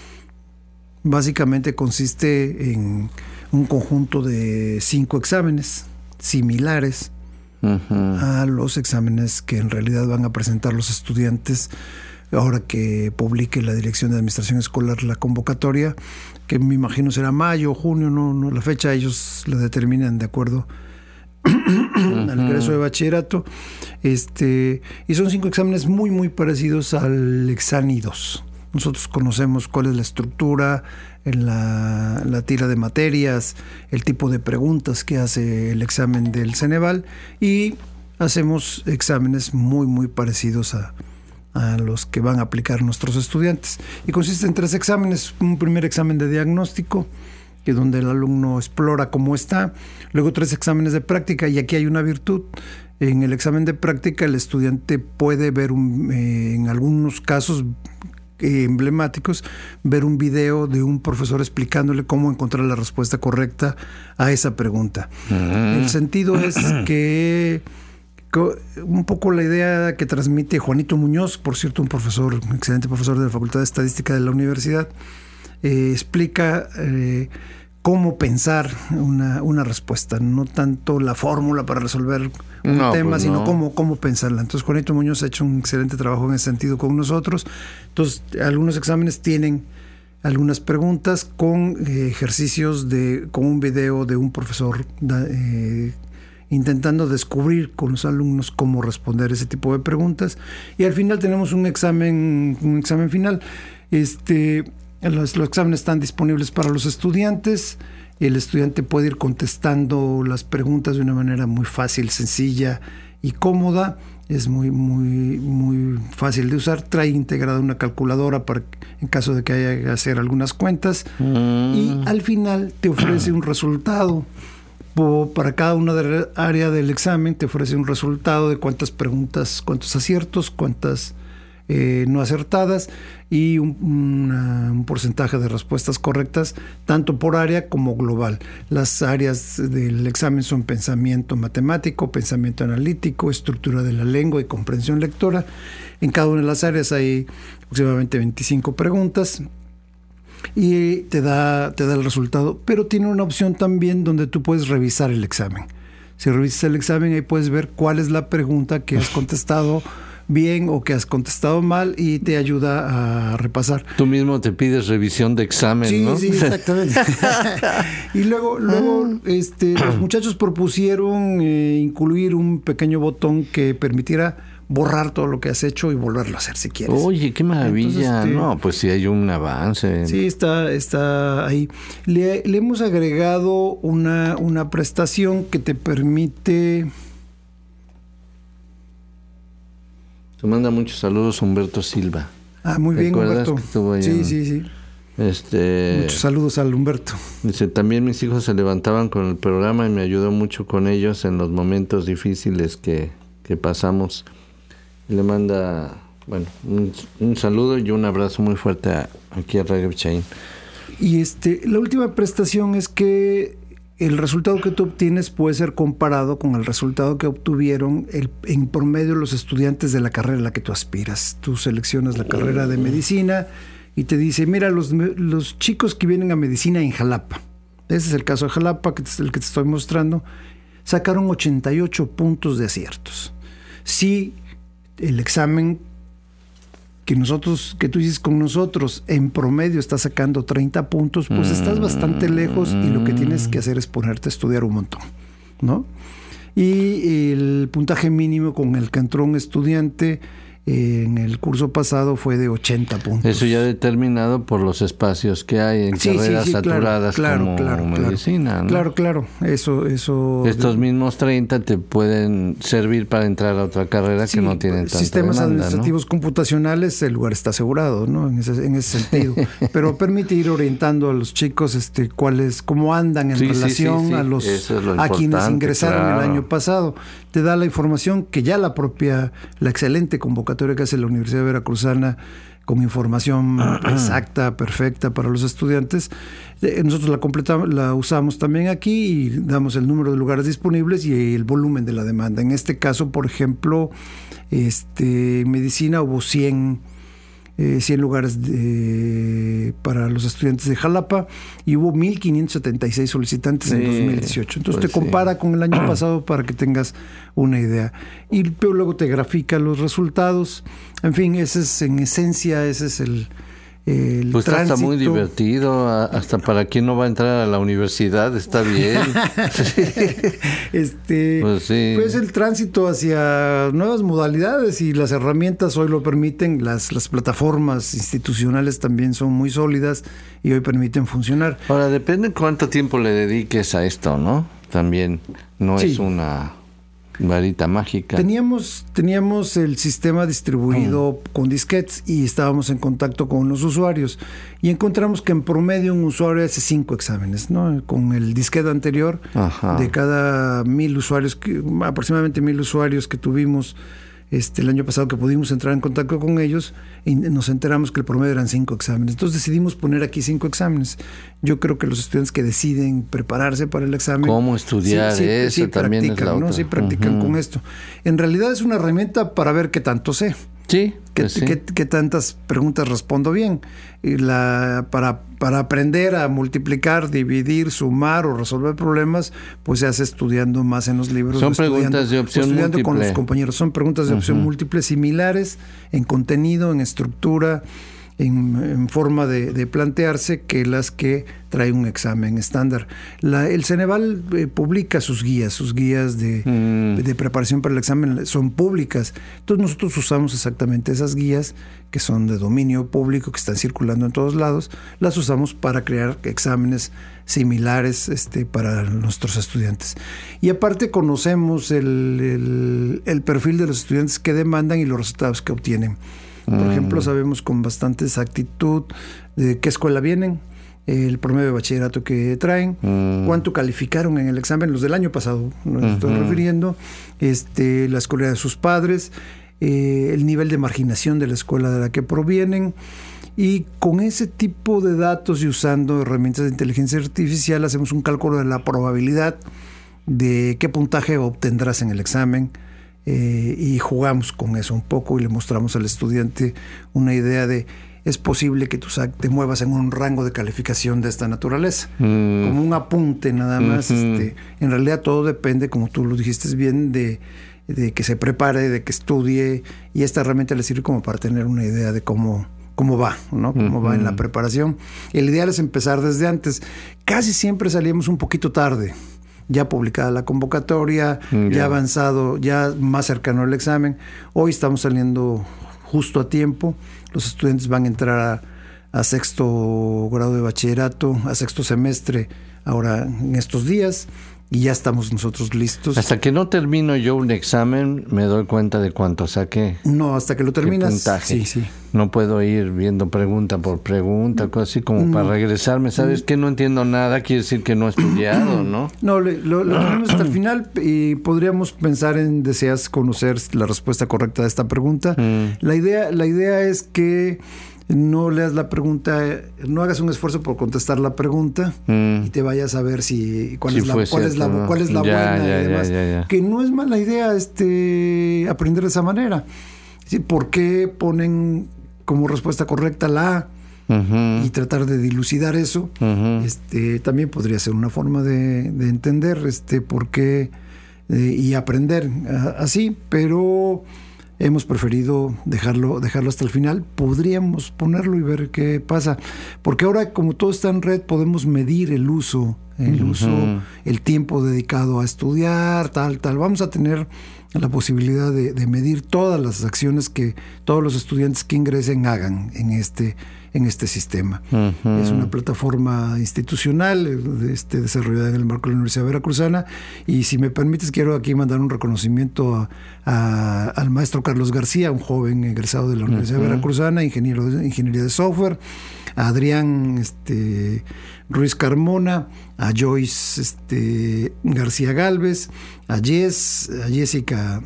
Básicamente consiste en un conjunto de cinco exámenes similares uh-huh. a los exámenes que en realidad van a presentar los estudiantes ahora que publique la Dirección de Administración Escolar la convocatoria, que me imagino será mayo, junio, no, no la fecha ellos la determinan de acuerdo uh-huh. al ingreso de bachillerato. Este, y son cinco exámenes muy muy parecidos al Exani dos. Nosotros conocemos cuál es la estructura, en la, la tira de materias, el tipo de preguntas que hace el examen del Ceneval, y hacemos exámenes muy muy parecidos a, a los que van a aplicar nuestros estudiantes. Y consiste en tres exámenes: un primer examen de diagnóstico, que es donde el alumno explora cómo está, luego tres exámenes de práctica, y aquí hay una virtud. En el examen de práctica el estudiante puede ver un, eh, en algunos casos emblemáticos, ver un video de un profesor explicándole cómo encontrar la respuesta correcta a esa pregunta. Uh-huh. El sentido es que, que un poco la idea que transmite Juanito Muñoz, por cierto, un profesor, un excelente profesor de la Facultad de Estadística de la universidad, eh, explica eh, cómo pensar una, una respuesta, no tanto la fórmula para resolver un no, tema, pues sino no. cómo, cómo pensarla. Entonces Juanito Muñoz ha hecho un excelente trabajo en ese sentido con nosotros. Entonces algunos exámenes tienen algunas preguntas con eh, ejercicios de, con un video de un profesor eh, intentando descubrir con los alumnos cómo responder ese tipo de preguntas, y al final tenemos un examen, un examen final. Este Los, los exámenes están disponibles para los estudiantes. El estudiante puede ir contestando las preguntas de una manera muy fácil, sencilla y cómoda. Es muy, muy, muy fácil de usar. Trae integrada una calculadora para, en caso de que haya que hacer algunas cuentas. Mm. Y al final te ofrece un resultado. Para cada una de las áreas del examen te ofrece un resultado de cuántas preguntas, cuántos aciertos, cuántas eh, no acertadas y un, una, un porcentaje de respuestas correctas, tanto por área como global. Las áreas del examen son pensamiento matemático, pensamiento analítico, estructura de la lengua y comprensión lectora. En cada una de las áreas hay aproximadamente veinticinco preguntas y te da, te da el resultado, pero tiene una opción también donde tú puedes revisar el examen. Si revisas el examen, ahí puedes ver cuál es la pregunta que has contestado bien o que has contestado mal y te ayuda a repasar. Tú mismo te pides revisión de examen, sí, ¿no? Sí, exactamente. Y luego, luego este, los muchachos propusieron eh, incluir un pequeño botón que permitiera borrar todo lo que has hecho y volverlo a hacer si quieres. Oye, qué maravilla. Entonces, este, no, pues sí hay un avance. Sí, está, está ahí. Le, le hemos agregado una, una prestación que te permite... Te manda muchos saludos Humberto Silva. Ah, muy bien, Humberto. Sí, en, sí, sí. Este, muchos saludos al Humberto. Dice, también mis hijos se levantaban con el programa y me ayudó mucho con ellos en los momentos difíciles que, que pasamos. Le manda, bueno, un, un saludo y un abrazo muy fuerte a, aquí a Rageb Chaín. Y este, la última prestación es que el resultado que tú obtienes puede ser comparado con el resultado que obtuvieron el, en promedio los estudiantes de la carrera a la que tú aspiras. Tú seleccionas la carrera de medicina y te dice, mira, los, los chicos que vienen a medicina en Jalapa, ese es el caso de Jalapa, que es el que te estoy mostrando, sacaron ochenta y ocho puntos de aciertos. Si el examen que nosotros, que tú dices con nosotros, en promedio estás sacando treinta puntos, pues estás bastante lejos y lo que tienes que hacer es ponerte a estudiar un montón, ¿no? Y el puntaje mínimo con el que entró un estudiante en el curso pasado fue de ochenta puntos. Eso ya determinado por los espacios que hay en sí, carreras sí, sí, saturadas claro, como claro, medicina, claro, ¿no? Claro, claro, eso, eso. Estos mismos treinta te pueden servir para entrar a otra carrera sí, que no tienen tanta sistemas demanda, administrativos ¿no? computacionales, el lugar está asegurado, ¿no? En ese, en ese sentido. Pero permite ir orientando a los chicos, este, cuáles, cómo andan en sí, relación sí, sí, sí. a los es a quienes ingresaron claro. el año pasado. Te da la información que ya la propia, la excelente convocatoria que hace la Universidad Veracruzana con información exacta, perfecta para los estudiantes. Nosotros la completamos, la usamos también aquí y damos el número de lugares disponibles y el volumen de la demanda. En este caso, por ejemplo, este, en medicina hubo cien, eh, cien lugares de, para los estudiantes de Jalapa y hubo mil quinientos setenta y seis solicitantes sí, en dos mil dieciocho. Entonces pues te compara sí. con el año pasado para que tengas una idea. Y luego te grafica los resultados. En fin, ese es en esencia, ese es el, el pues tránsito. Está muy divertido, hasta para quien no va a entrar a la universidad está bien. este, pues, sí. pues el tránsito hacia nuevas modalidades y las herramientas hoy lo permiten, las, las plataformas institucionales también son muy sólidas y hoy permiten funcionar. Ahora, depende cuánto tiempo le dediques a esto, ¿no? También no sí. es una varita mágica. Teníamos, teníamos el sistema distribuido mm. con disquetes y estábamos en contacto con los usuarios y encontramos que en promedio un usuario hace cinco exámenes, ¿no? Con el disquete anterior, Ajá. de cada mil usuarios, que, aproximadamente mil usuarios que tuvimos este, el año pasado que pudimos entrar en contacto con ellos, y nos enteramos que el promedio eran cinco exámenes. Entonces decidimos poner aquí cinco exámenes. Yo creo que los estudiantes que deciden prepararse para el examen... ¿Cómo estudiar sí, sí, eso? Sí, también practican, es la ¿no? otra. Sí, practican uh-huh. con esto. En realidad es una herramienta para ver qué tanto sé. Sí, ¿Qué, pues sí. qué, qué tantas preguntas respondo bien? Y la, para, para aprender a multiplicar, dividir, sumar o resolver problemas, pues se hace estudiando más en los libros. Son preguntas de opción estudiando múltiple. con los compañeros. Son preguntas de uh-huh. opción múltiple similares en contenido, en estructura, en, en forma de, de plantearse que las que trae un examen estándar. La, el Ceneval eh, publica sus guías, sus guías de, mm. de preparación para el examen son públicas. Entonces nosotros usamos exactamente esas guías que son de dominio público, que están circulando en todos lados, las usamos para crear exámenes similares este, para nuestros estudiantes. Y aparte conocemos el, el, el perfil de los estudiantes que demandan y los resultados que obtienen. Por mm. ejemplo, sabemos con bastante exactitud de qué escuela vienen, el promedio de bachillerato que traen, mm. cuánto calificaron en el examen, los del año pasado, nos uh-huh. estoy refiriendo, este, la escuela de sus padres, eh, el nivel de marginación de la escuela de la que provienen. Y con ese tipo de datos y usando herramientas de inteligencia artificial hacemos un cálculo de la probabilidad de qué puntaje obtendrás en el examen, eh, y jugamos con eso un poco y le mostramos al estudiante una idea de es posible que tú te muevas en un rango de calificación de esta naturaleza, mm. como un apunte nada más. Uh-huh. este, en realidad todo depende, como tú lo dijiste bien, de, de que se prepare, de que estudie, y esta herramienta le sirve como para tener una idea de cómo cómo va, ¿no? Cómo uh-huh. va en la preparación. El ideal es empezar desde antes. Casi siempre salíamos un poquito tarde, ya publicada la convocatoria, yeah. ya avanzado, ya más cercano al examen. Hoy estamos saliendo justo a tiempo. Los estudiantes van a entrar a, a sexto grado de bachillerato, a sexto semestre, ahora en estos días, y ya estamos nosotros listos. Hasta que no termino yo un examen, me doy cuenta de cuánto saqué. No, hasta que lo terminas. Puntaje. Sí, sí. No puedo ir viendo pregunta por pregunta, cosas así como no. para regresarme. ¿Sabes que no entiendo nada? Quiere decir que no he estudiado, ¿no? No, lo, lo, lo tenemos hasta el final y podríamos pensar en deseas conocer la respuesta correcta de esta pregunta. Mm. La idea, la idea es que no leas la pregunta, no hagas un esfuerzo por contestar la pregunta mm. y te vayas a ver si cuál, si es, la, cuál, cierto, es, la, ¿no? cuál es la ya, buena ya, y demás. Ya, ya, ya. Que no es mala idea este aprender de esa manera. ¿Sí? ¿Por qué ponen como respuesta correcta la A? Uh-huh. Y tratar de dilucidar eso. Uh-huh. Este también podría ser una forma de, de entender este por qué eh, y aprender uh, así, pero hemos preferido dejarlo, dejarlo hasta el final. Podríamos ponerlo y ver qué pasa. Porque ahora, como todo está en red, podemos medir el uso, el uh-huh. uso, el tiempo dedicado a estudiar, tal, tal. Vamos a tener la posibilidad de, de medir todas las acciones que todos los estudiantes que ingresen hagan en este, en este sistema. Uh-huh. Es una plataforma institucional este, desarrollada en el marco de la Universidad Veracruzana, y si me permites quiero aquí mandar un reconocimiento a, a, al maestro Carlos García, un joven egresado de la Universidad uh-huh. Veracruzana, ingeniero de ingeniería de software, a Adrián este, Ruiz Carmona, a Joyce este, García Galvez, a Jess, a Jessica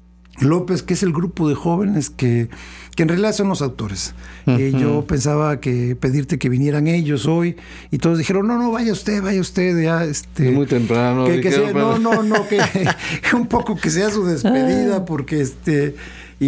López, que es el grupo de jóvenes que, que en realidad son los autores. Uh-huh. Eh, yo pensaba que pedirte que vinieran ellos hoy, y todos dijeron, no, no, vaya usted, vaya usted. Ya, este, es muy temprano. Que, que sea, no, no, no, que un poco que sea su despedida, porque este, y...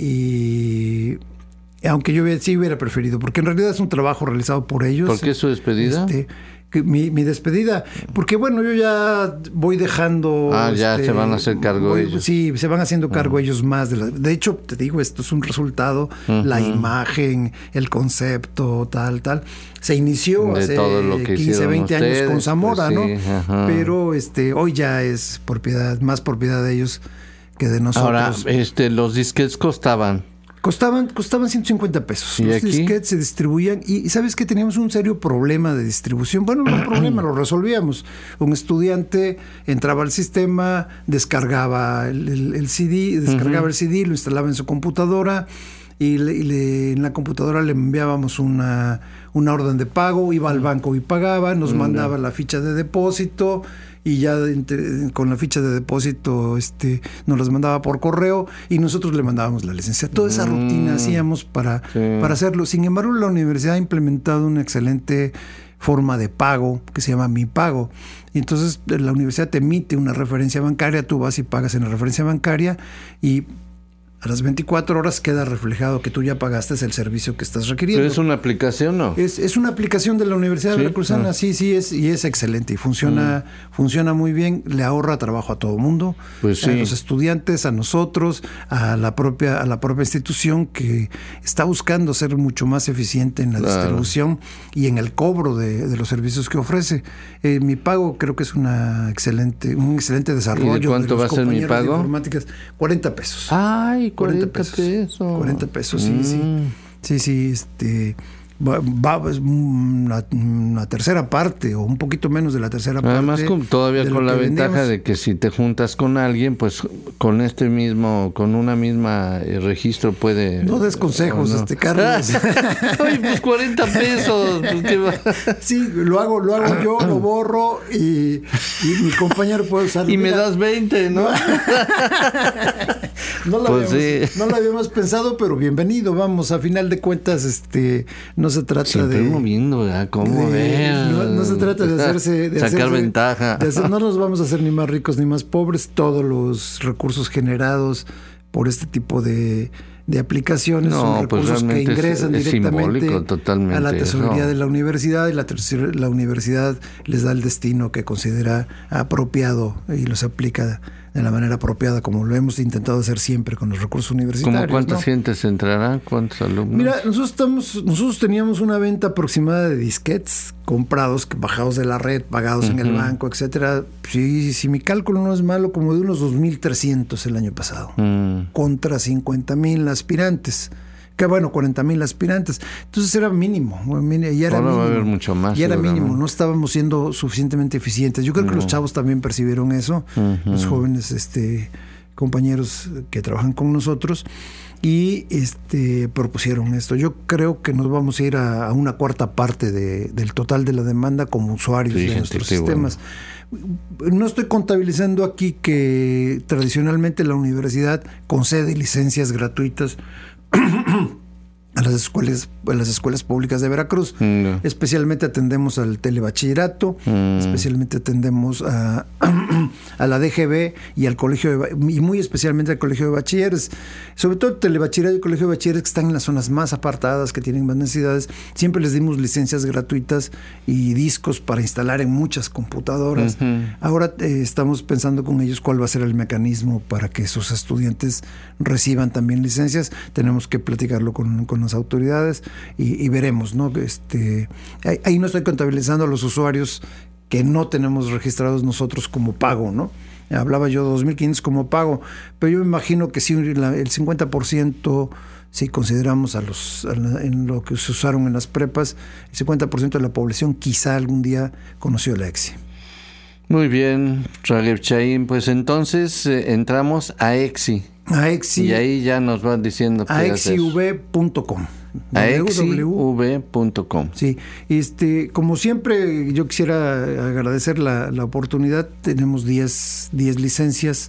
y aunque yo sí hubiera preferido, porque en realidad es un trabajo realizado por ellos. ¿Por qué su despedida? Este, que mi, mi despedida, porque bueno, yo ya voy dejando... Ah, ya este, se van a hacer cargo voy, ellos. Sí, se van haciendo cargo uh-huh. ellos más. De, la, de hecho, te digo, esto es un resultado, uh-huh. la imagen, el concepto, tal, tal. Se inició de hace todo lo que quince, veinte ustedes, años con Zamora, pues sí, ¿no? uh-huh. Pero este, hoy ya es propiedad, más propiedad de ellos que de nosotros. Ahora, este, los disquetes costaban... Costaban, costaban ciento cincuenta pesos. ¿Y los aquí? disquetes se distribuían y, ¿sabes qué? Teníamos un serio problema de distribución. Bueno, no un problema, lo resolvíamos. Un estudiante entraba al sistema, descargaba el, el, el C D, descargaba uh-huh. el C D, lo instalaba en su computadora y, le, y le, en la computadora le enviábamos una, una orden de pago, iba al banco y pagaba, nos uh-huh. mandaba la ficha de depósito, y ya entre, con la ficha de depósito este, nos las mandaba por correo y nosotros le mandábamos la licencia. Toda esa rutina mm, hacíamos para, sí. para hacerlo. Sin embargo, la universidad ha implementado una excelente forma de pago que se llama Mi Pago. Y entonces la universidad te emite una referencia bancaria, tú vas y pagas en la referencia bancaria y a las veinticuatro horas queda reflejado que tú ya pagaste el servicio que estás requiriendo. ¿Pero es una aplicación, no? Es, es una aplicación de la Universidad ¿Sí? Veracruzana, ah. sí, sí, es, y es excelente y funciona, mm. funciona muy bien, le ahorra trabajo a todo mundo, pues sí. a los estudiantes, a nosotros, a la propia, a la propia institución que está buscando ser mucho más eficiente en la claro. distribución y en el cobro de, de los servicios que ofrece. Eh, Mi Pago creo que es una excelente, un excelente desarrollo. ¿Y de cuánto de va a ser Mi Pago? Informáticas. cuarenta pesos. Ay, cuarenta pesos. cuarenta pesos, sí, mm. sí. Sí, sí, este va, va es una, una tercera parte o un poquito menos de la tercera parte. Además, con, todavía con la ventaja vendemos. de que si te juntas con alguien, pues con este mismo, con una misma eh, registro puede... No des consejos, no. este Carlos. Ay, pues cuarenta pesos. Pues, ¿qué va? Sí, lo hago, lo hago yo, lo borro y, y mi compañero puede usarlo. Y me das veinte, ¿no? No lo, Pues habíamos, sí. no lo habíamos pensado, pero bienvenido. Vamos, a final de cuentas, este, no se trata Siempre de. moviendo, ¿verdad? ¿Cómo de- ver? no, no se trata de hacerse. De Sacar hacerse- ventaja. de hacer- no nos vamos a hacer ni más ricos ni más pobres. Todos los recursos generados por este tipo de, de aplicaciones No, son pues recursos que realmente es- ingresan es directamente simbólico totalmente a la tesorería eso. de la universidad, y la, tesor- la universidad les da el destino que considera apropiado y los aplica de la manera apropiada, como lo hemos intentado hacer siempre con los recursos universitarios. ¿Cómo cuánta ¿no? gente entrará? ¿Cuántos alumnos? Mira, nosotros estamos, nosotros teníamos una venta aproximada de disquetes comprados, que bajados de la red, pagados en el Ujú. banco, etcétera. Si, si mi cálculo no es malo, como de unos dos mil trescientos el año pasado, Mm. contra cincuenta mil aspirantes. Que bueno, cuarenta mil aspirantes. Entonces era mínimo. Ya era Ahora va a mínimo. haber mucho más, Ya era seguramente. mínimo. No estábamos siendo suficientemente eficientes. Yo creo que No. los chavos también percibieron eso. Ujú. Los jóvenes este, compañeros que trabajan con nosotros. Y este propusieron esto. Yo creo que nos vamos a ir a, a una cuarta parte de, del total de la demanda como usuarios Sí, de gente, nuestros qué sistemas. No estoy contabilizando aquí que tradicionalmente la universidad concede licencias gratuitas a las escuelas, a las escuelas públicas de Veracruz. No. Especialmente atendemos al telebachillerato, Mm. especialmente atendemos a, a la D G B y al colegio de, ba- y muy especialmente al colegio de bachilleres. Sobre todo el telebachillerato y el colegio de bachilleres, que están en las zonas más apartadas, que tienen más necesidades. Siempre les dimos licencias gratuitas y discos para instalar en muchas computadoras. Ujú. Ahora eh, estamos pensando con ellos cuál va a ser el mecanismo para que sus estudiantes reciban también licencias. Tenemos que platicarlo con, con las autoridades y, y veremos, ¿no? Este, ahí, ahí no estoy contabilizando a los usuarios que no tenemos registrados nosotros como pago, ¿no? Hablaba yo de dos mil quinientos como pago, pero yo me imagino que sí, la- el cincuenta por ciento, si consideramos a los a la- en lo que se usaron en las prepas, el cincuenta por ciento de la población quizá algún día conoció la E X I. Muy bien, Ragheb Chaim. Pues entonces eh, entramos a E X I. A E X I, Y ahí ya nos van diciendo qué a hacer. exiv punto com. A exiv punto com. Sí, este, como siempre, yo quisiera agradecer la, la oportunidad. Tenemos diez licencias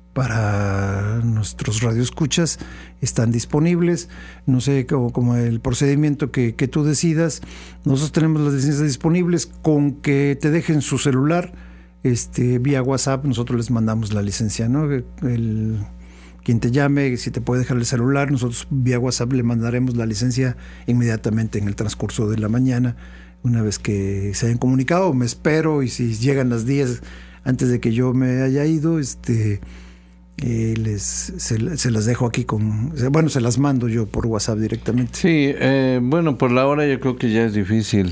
para nuestros radioescuchas, están disponibles. No sé, como, como el procedimiento que, que tú decidas. Nosotros tenemos las licencias disponibles, con que te dejen su celular, este, vía WhatsApp, nosotros les mandamos la licencia, ¿no? El, quien te llame, si te puede dejar el celular, nosotros vía WhatsApp le mandaremos la licencia inmediatamente en el transcurso de la mañana, una vez que se hayan comunicado. Me espero, y si llegan las diez antes de que yo me haya ido, este eh, les se, se las dejo aquí con, bueno, se las mando yo por WhatsApp directamente. Sí, eh, bueno, por la hora yo creo que ya es difícil,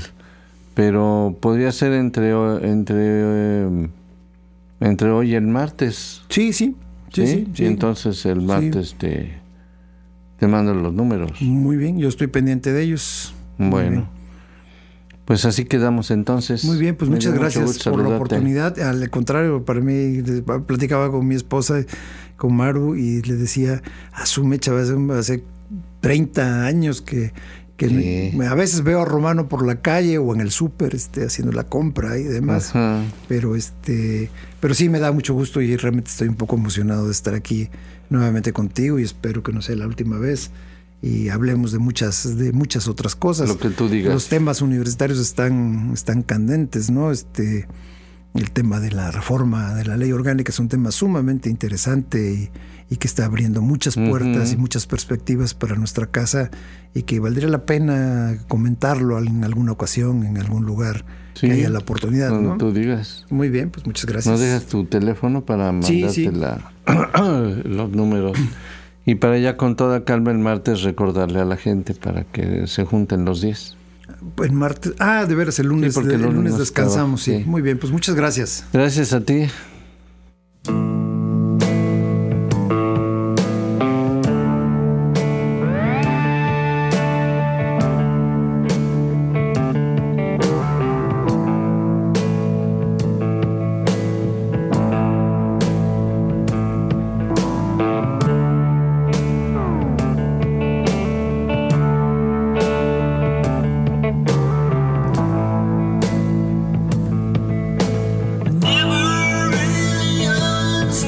pero podría ser entre entre eh, entre hoy y el martes. Sí, sí. Sí, Sí, sí, sí. Y entonces el martes Sí. te, te mando los números. Muy bien, yo estoy pendiente de ellos. Muy Bueno, bien. pues así quedamos entonces. Muy bien, pues Me muchas dio mucho gracias gusto por la saludarte. oportunidad. Al contrario, para mí, platicaba con mi esposa, con Maru, y le decía, a su mecha, hace, hace treinta años que, que Sí. me- a veces veo a Romano por la calle o en el súper, este, haciendo la compra y demás. Ajá. Pero este, pero sí me da mucho gusto, y realmente estoy un poco emocionado de estar aquí nuevamente contigo, y espero que no sea la última vez y hablemos de muchas de muchas otras cosas. Lo que tú digas. Los temas universitarios están están candentes, ¿no? Este, el tema de la reforma de la ley orgánica es un tema sumamente interesante, y, y que está abriendo muchas puertas Ujú. y muchas perspectivas para nuestra casa, y que valdría la pena comentarlo en alguna ocasión, en algún lugar Sí, que haya la oportunidad, donde ¿no? tú digas. Muy bien, pues muchas gracias. ¿No dejas tu teléfono para Sí, mandarte sí. la- los números? Y para ya con toda calma el martes recordarle a la gente para que se junten los diez. El martes. Ah, de veras, el lunes, Sí, porque el el lunes, lunes no descansamos, estaba, sí. sí. Muy bien, pues muchas gracias. Gracias a ti. Never really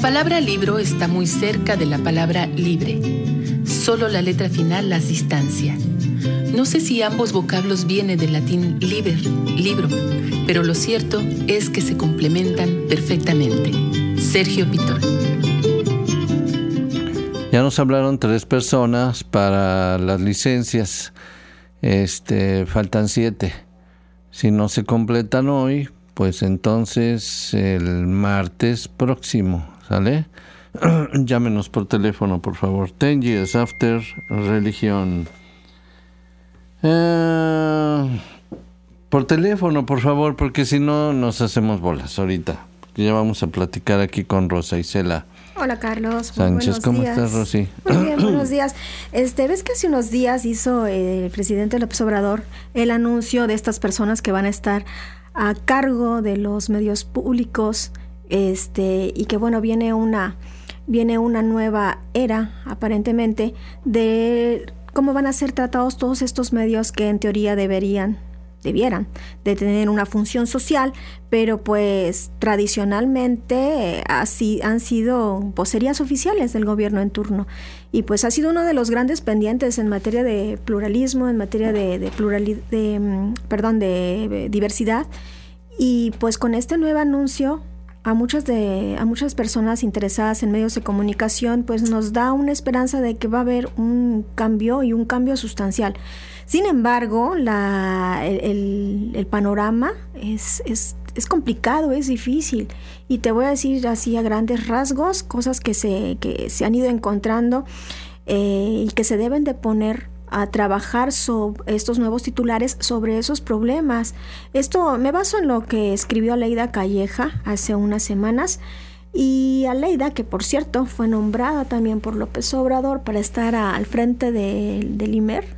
palabra libro está muy cerca de la palabra libre. Solo la letra final las distancia. No sé si ambos vocablos vienen del latín liber, libro, pero lo cierto es que se complementan perfectamente. Sergio Pitol. Ya nos hablaron tres personas para las licencias. Este, faltan siete. Si no se completan hoy, pues entonces el martes próximo, ¿sale? Llámenos por teléfono, por favor. Ten years after religión. Eh, por teléfono, por favor, porque si no nos hacemos bolas ahorita. Ya vamos a platicar aquí con Rosa Isela Hola Carlos, Sánchez. ¿Cómo días. estás, Rosy? Muy bien, buenos días. Este, ¿ves que hace unos días hizo el presidente López Obrador el anuncio de estas personas que van a estar a cargo de los medios públicos, este, y que bueno, viene una viene una nueva era aparentemente de cómo van a ser tratados todos estos medios que en teoría deberían debieran de tener una función social, pero pues tradicionalmente así han sido vocerías oficiales del gobierno en turno, y pues ha sido uno de los grandes pendientes en materia de pluralismo, en materia de, de pluralidad, de, perdón, de diversidad, y pues con este nuevo anuncio a muchas de a muchas personas interesadas en medios de comunicación, pues nos da una esperanza de que va a haber un cambio y un cambio sustancial. Sin embargo, la, el, el, el panorama es, es, es complicado, es difícil. Y te voy a decir así a grandes rasgos, cosas que se, que se han ido encontrando eh, y que se deben de poner a trabajar sobre estos nuevos titulares, sobre esos problemas. Esto me baso en lo que escribió Aleida Calleja hace unas semanas. Y Aleida, que por cierto fue nombrada también por López Obrador para estar a, al frente de, del I M E R,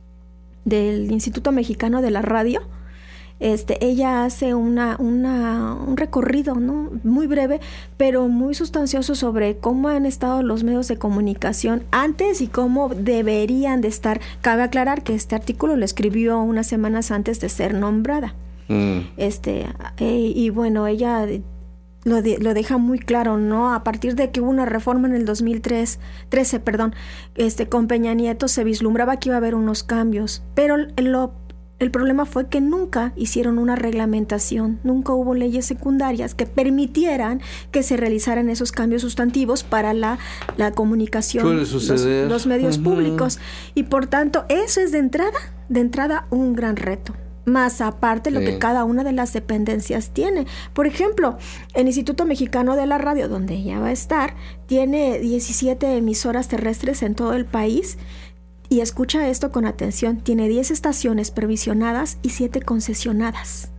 del Instituto Mexicano de la Radio, este, ella hace una, una, un recorrido, ¿no?, muy breve, pero muy sustancioso sobre cómo han estado los medios de comunicación antes y cómo deberían de estar. Cabe aclarar que este artículo lo escribió unas semanas antes de ser nombrada. Mm. Este, eh, y bueno, ella Lo, de, lo deja muy claro, ¿no? A partir de que hubo una reforma en el dos mil trece, perdón, este, con Peña Nieto se vislumbraba que iba a haber unos cambios, pero lo, el problema fue que nunca hicieron una reglamentación, nunca hubo leyes secundarias que permitieran que se realizaran esos cambios sustantivos para la, la comunicación, los, los medios uh-huh. públicos, y por tanto eso es de entrada, de entrada un gran reto. Más aparte lo sí. que cada una de las dependencias tiene. Por ejemplo, el Instituto Mexicano de la Radio, donde ella va a estar, tiene diecisiete emisoras terrestres en todo el país, y escucha esto con atención, tiene diez estaciones permisionadas y siete concesionadas.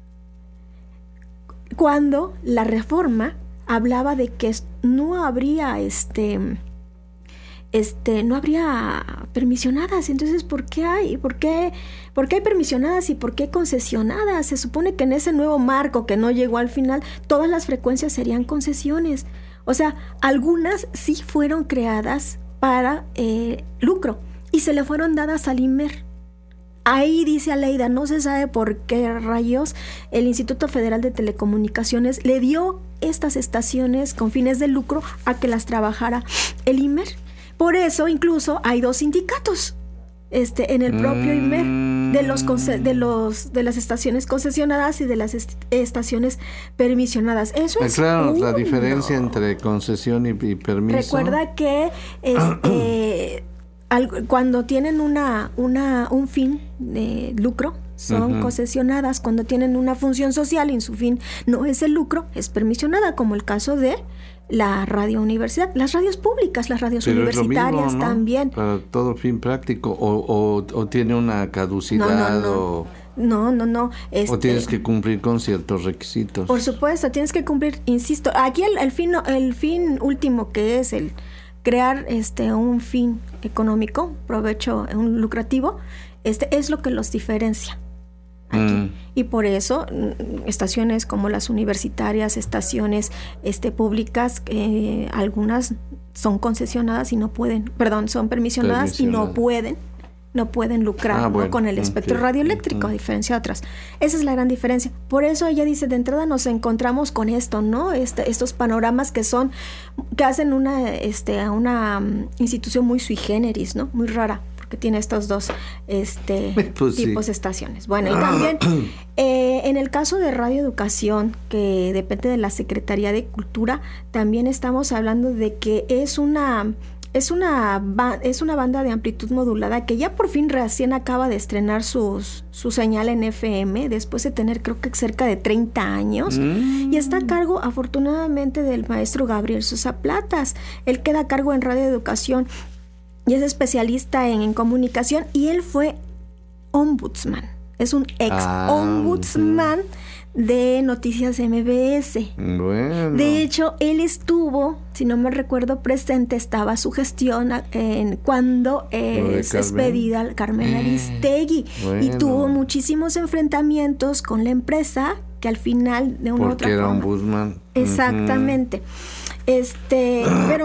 Cuando la reforma hablaba de que no habría este... Este, no habría permisionadas, entonces ¿por qué hay? ¿Por qué, ¿Por qué hay permisionadas y por qué concesionadas? Se supone que en ese nuevo marco que no llegó al final, todas las frecuencias serían concesiones. O sea, algunas sí fueron creadas para eh, lucro y se le fueron dadas al I M E R. Ahí dice Aleida, no se sabe por qué rayos el Instituto Federal de Telecomunicaciones le dio estas estaciones con fines de lucro a que las trabajara el I M E R. Por eso incluso hay dos sindicatos este, en el propio mm. I M E R de, los conce- de, los, de las estaciones concesionadas y de las est- estaciones permisionadas. Eso es claro, uno. La diferencia entre concesión y, y permiso. Recuerda que este, al, cuando tienen una, una, un fin de lucro, son uh-huh. concesionadas. Cuando tienen una función social y su fin no es el lucro, es permisionada, como el caso de la radio universidad, las radios públicas, las radios Pero universitarias es lo mismo, ¿no? también. Para todo fin práctico, o, o, o tiene una caducidad, no, no, no. o... No, no, no. Este, o tienes que cumplir con ciertos requisitos. Por supuesto, tienes que cumplir, insisto, aquí el, el fin el fin último, que es el crear este un fin económico, provecho, un lucrativo, este es lo que los diferencia. Aquí. Mm. Y por eso estaciones como las universitarias, estaciones este, públicas, eh, algunas son concesionadas y no pueden, perdón, son permisionadas y no pueden no pueden lucrar ah, ¿no? bueno. con el espectro okay. radioeléctrico, a diferencia de otras. Esa es la gran diferencia. Por eso ella dice, de entrada nos encontramos con esto, ¿no? Este, estos panoramas que son, que hacen una, este, una um, institución muy sui generis, ¿no? Muy rara, porque tiene estos dos este, pues tipos sí. de estaciones. Bueno, y también eh, en el caso de Radio Educación, que depende de la Secretaría de Cultura, también estamos hablando de que es una... Es una, ba- es una banda de amplitud modulada que ya por fin recién acaba de estrenar sus, su señal en F M, después de tener creo que cerca de treinta años, mm. y está a cargo afortunadamente del maestro Gabriel Sosa Platas. Él queda a cargo en Radio Educación y es especialista en, en comunicación, y él fue ombudsman, es un ex ah, ombudsman sí. de Noticias M B S. Bueno. De hecho, él estuvo, si no me recuerdo presente, estaba su gestión en cuando eh, es despedida Carmen Aristegui, bueno. y tuvo muchísimos enfrentamientos con la empresa, que al final de una Porque otra era forma. ombudsman. Exactamente. Uh-huh. Este, pero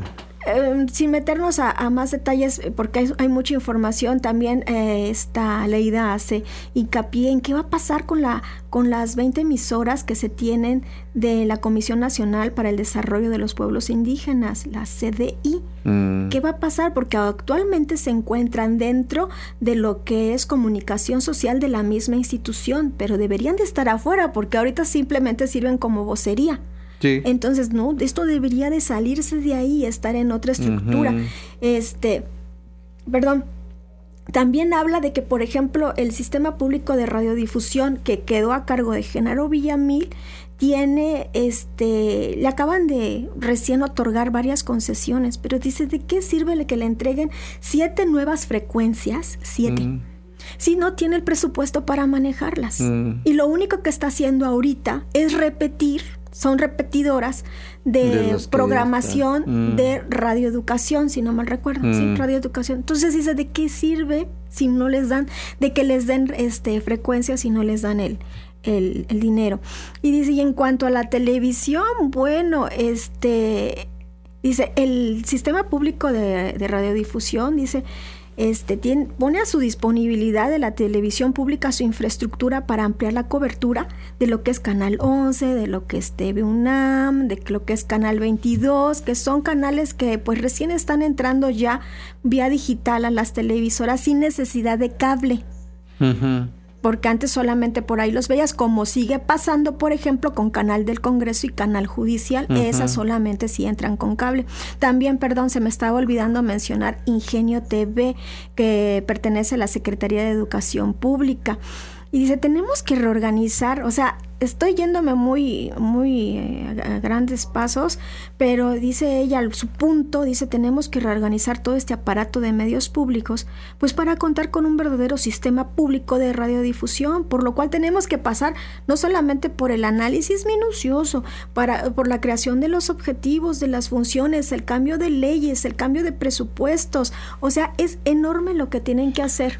Eh, sin meternos a, a más detalles, porque hay, hay mucha información, también eh, esta Leida hace hincapié en qué va a pasar con la con las veinte emisoras que se tienen de la Comisión Nacional para el Desarrollo de los Pueblos Indígenas, la C D I. Mm. ¿Qué va a pasar? Porque actualmente se encuentran dentro de lo que es comunicación social de la misma institución, pero deberían de estar afuera, porque ahorita simplemente sirven como vocería. Sí. Entonces, no, esto debería de salirse de ahí, estar en otra estructura. Uh-huh. Este, perdón, también habla de que, por ejemplo, el sistema público de radiodifusión que quedó a cargo de Genaro Villamil tiene, este, le acaban de recién otorgar varias concesiones, pero dice, ¿de qué sirve que le entreguen siete nuevas frecuencias? Siete. Uh-huh. Si no tiene el presupuesto para manejarlas. Uh-huh. Y lo único que está haciendo ahorita es repetir, son repetidoras de, de programación mm. de radioeducación, si no mal recuerdo, mm. sí, radioeducación. Entonces dice, ¿de qué sirve si no les dan, de que les den este frecuencias si no les dan el, el, el dinero? Y dice, y en cuanto a la televisión, bueno, este, dice, el sistema público de, de radiodifusión, dice, Este, tiene, pone a su disponibilidad de la televisión pública su infraestructura para ampliar la cobertura de lo que es Canal once, de lo que es T V UNAM, de lo que es Canal veintidós, que son canales que pues recién están entrando ya vía digital a las televisoras sin necesidad de cable. Uh-huh. Porque antes solamente por ahí los veías, como sigue pasando, por ejemplo, con Canal del Congreso y Canal Judicial, uh-huh. esas solamente sí entran con cable. También, perdón, se me estaba olvidando mencionar Ingenio T V, que pertenece a la Secretaría de Educación Pública. Y dice, tenemos que reorganizar, o sea, estoy yéndome muy, muy eh, a grandes pasos, pero dice ella, su punto, dice, tenemos que reorganizar todo este aparato de medios públicos, pues para contar con un verdadero sistema público de radiodifusión, por lo cual tenemos que pasar no solamente por el análisis minucioso, para, por la creación de los objetivos, de las funciones, el cambio de leyes, el cambio de presupuestos, o sea, es enorme lo que tienen que hacer.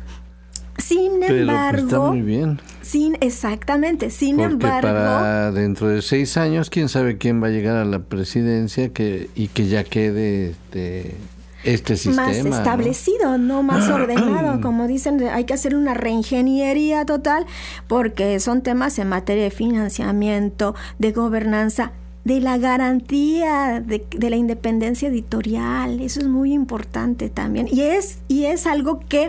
Sin Pero embargo, pues está muy bien. Sin, exactamente, sin Porque embargo, para dentro de seis años, quién sabe quién va a llegar a la presidencia que y que ya quede de este sistema más establecido, no, no más ordenado, como dicen, hay que hacer una reingeniería total, porque son temas en materia de financiamiento, de gobernanza, de la garantía de, de la independencia editorial. Eso es muy importante también, y es y es algo que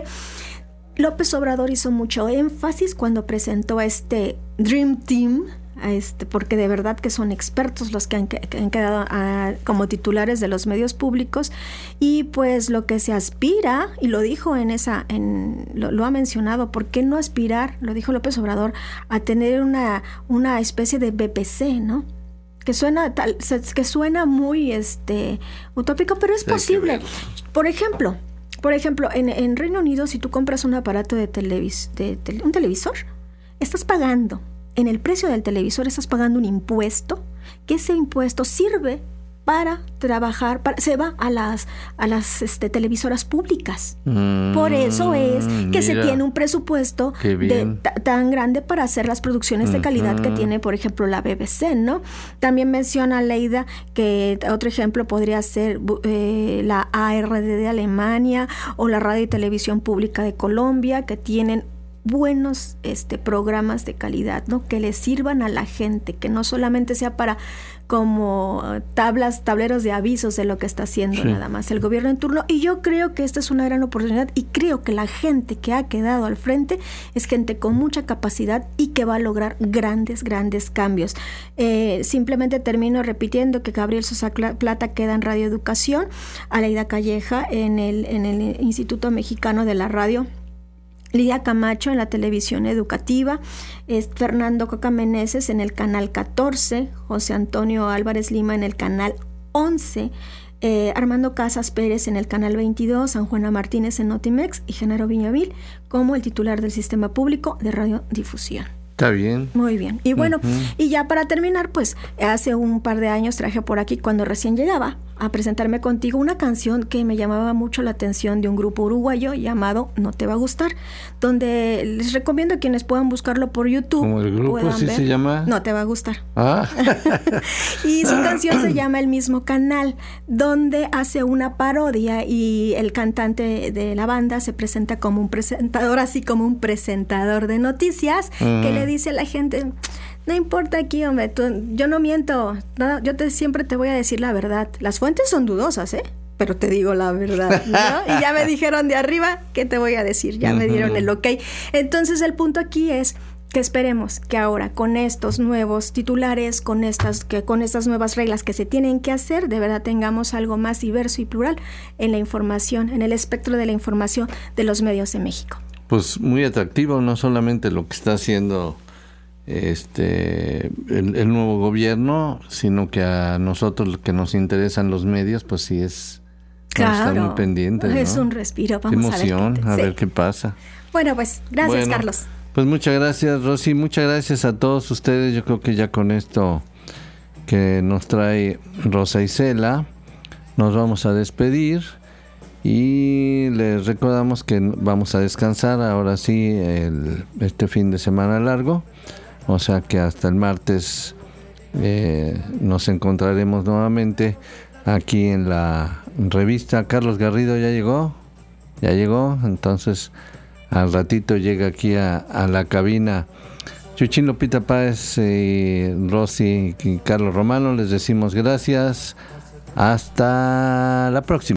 López Obrador hizo mucho énfasis cuando presentó a este Dream Team, a este, porque de verdad que son expertos los que han, que han quedado a, como titulares de los medios públicos, y pues lo que se aspira, y lo dijo en esa, en, lo, lo ha mencionado, ¿por qué no aspirar? Lo dijo López Obrador, a tener una, una especie de B P C, ¿no? Que suena tal, que suena muy este utópico, pero es posible. Por ejemplo, Por ejemplo, en, en Reino Unido, si tú compras un aparato de, televis, de tele, un televisor, estás pagando, en el precio del televisor estás pagando un impuesto, que ese impuesto sirve para trabajar, para, se va a las a las este, televisoras públicas. Mm, Por eso es que mira, se tiene un presupuesto de, t- tan grande para hacer las producciones de calidad uh-huh. que tiene, por ejemplo, la B B C, ¿no? También menciona Leida que otro ejemplo podría ser eh, la A R D de Alemania o la Radio y Televisión Pública de Colombia, que tienen buenos este, programas de calidad, ¿no? Que les sirvan a la gente, que no solamente sea para como tablas, tableros de avisos de lo que está haciendo sí. nada más el gobierno en turno. Y yo creo que esta es una gran oportunidad y creo que la gente que ha quedado al frente es gente con mucha capacidad y que va a lograr grandes, grandes cambios. Eh, simplemente termino repitiendo que Gabriel Sosa Plata queda en Radio Educación, Aleida Calleja en el, en el Instituto Mexicano de la Radio, Lidia Camacho en la televisión educativa, es Fernando Coca Meneses en el canal catorce, José Antonio Álvarez Lima en el canal once, eh, Armando Casas Pérez en el canal veintidós, San Juana Martínez en Notimex y Genaro Viñavil como el titular del Sistema Público de Radiodifusión. Está bien. Muy bien. Y bueno, uh-huh. y ya para terminar, pues hace un par de años traje por aquí, cuando recién llegaba a presentarme contigo, una canción que me llamaba mucho la atención de un grupo uruguayo llamado No Te Va a Gustar, donde les recomiendo a quienes puedan buscarlo por YouTube. ¿Cómo el grupo sí ver. se llama? No Te Va a Gustar. Ah. Y su canción se llama El Mismo Canal, donde hace una parodia y el cantante de la banda se presenta como un presentador, así como un presentador de noticias, uh-huh. que le dice a la gente: no importa aquí, hombre, tú, yo no miento, no, yo te, siempre te voy a decir la verdad. Las fuentes son dudosas, ¿eh? Pero te digo la verdad, ¿no? Y ya me dijeron de arriba, ¿qué te voy a decir? Ya uh-huh. me dieron el ok. Entonces el punto aquí es que esperemos que ahora con estos nuevos titulares, con estas, que con estas nuevas reglas que se tienen que hacer, de verdad tengamos algo más diverso y plural en la información, en el espectro de la información de los medios de México. Pues muy atractivo, no solamente lo que está haciendo este el, el nuevo gobierno, sino que a nosotros lo que nos interesan los medios, pues sí es claro, estar muy pendiente, ¿no? Es un respiro, vamos qué emoción, a ver qué, a sí. ver qué pasa. Bueno, pues gracias, bueno, Carlos. Pues muchas gracias, Rosy, muchas gracias a todos ustedes. Yo creo que ya con esto que nos trae Rosa Isela nos vamos a despedir y les recordamos que vamos a descansar ahora sí el, este fin de semana largo. O sea que hasta el martes eh, nos encontraremos nuevamente aquí en la revista. Carlos Garrido ya llegó, ya llegó, entonces al ratito llega aquí a, a la cabina. Chuchín Lupita Páez, eh, Rosy y Carlos Romano, les decimos gracias. Hasta la próxima.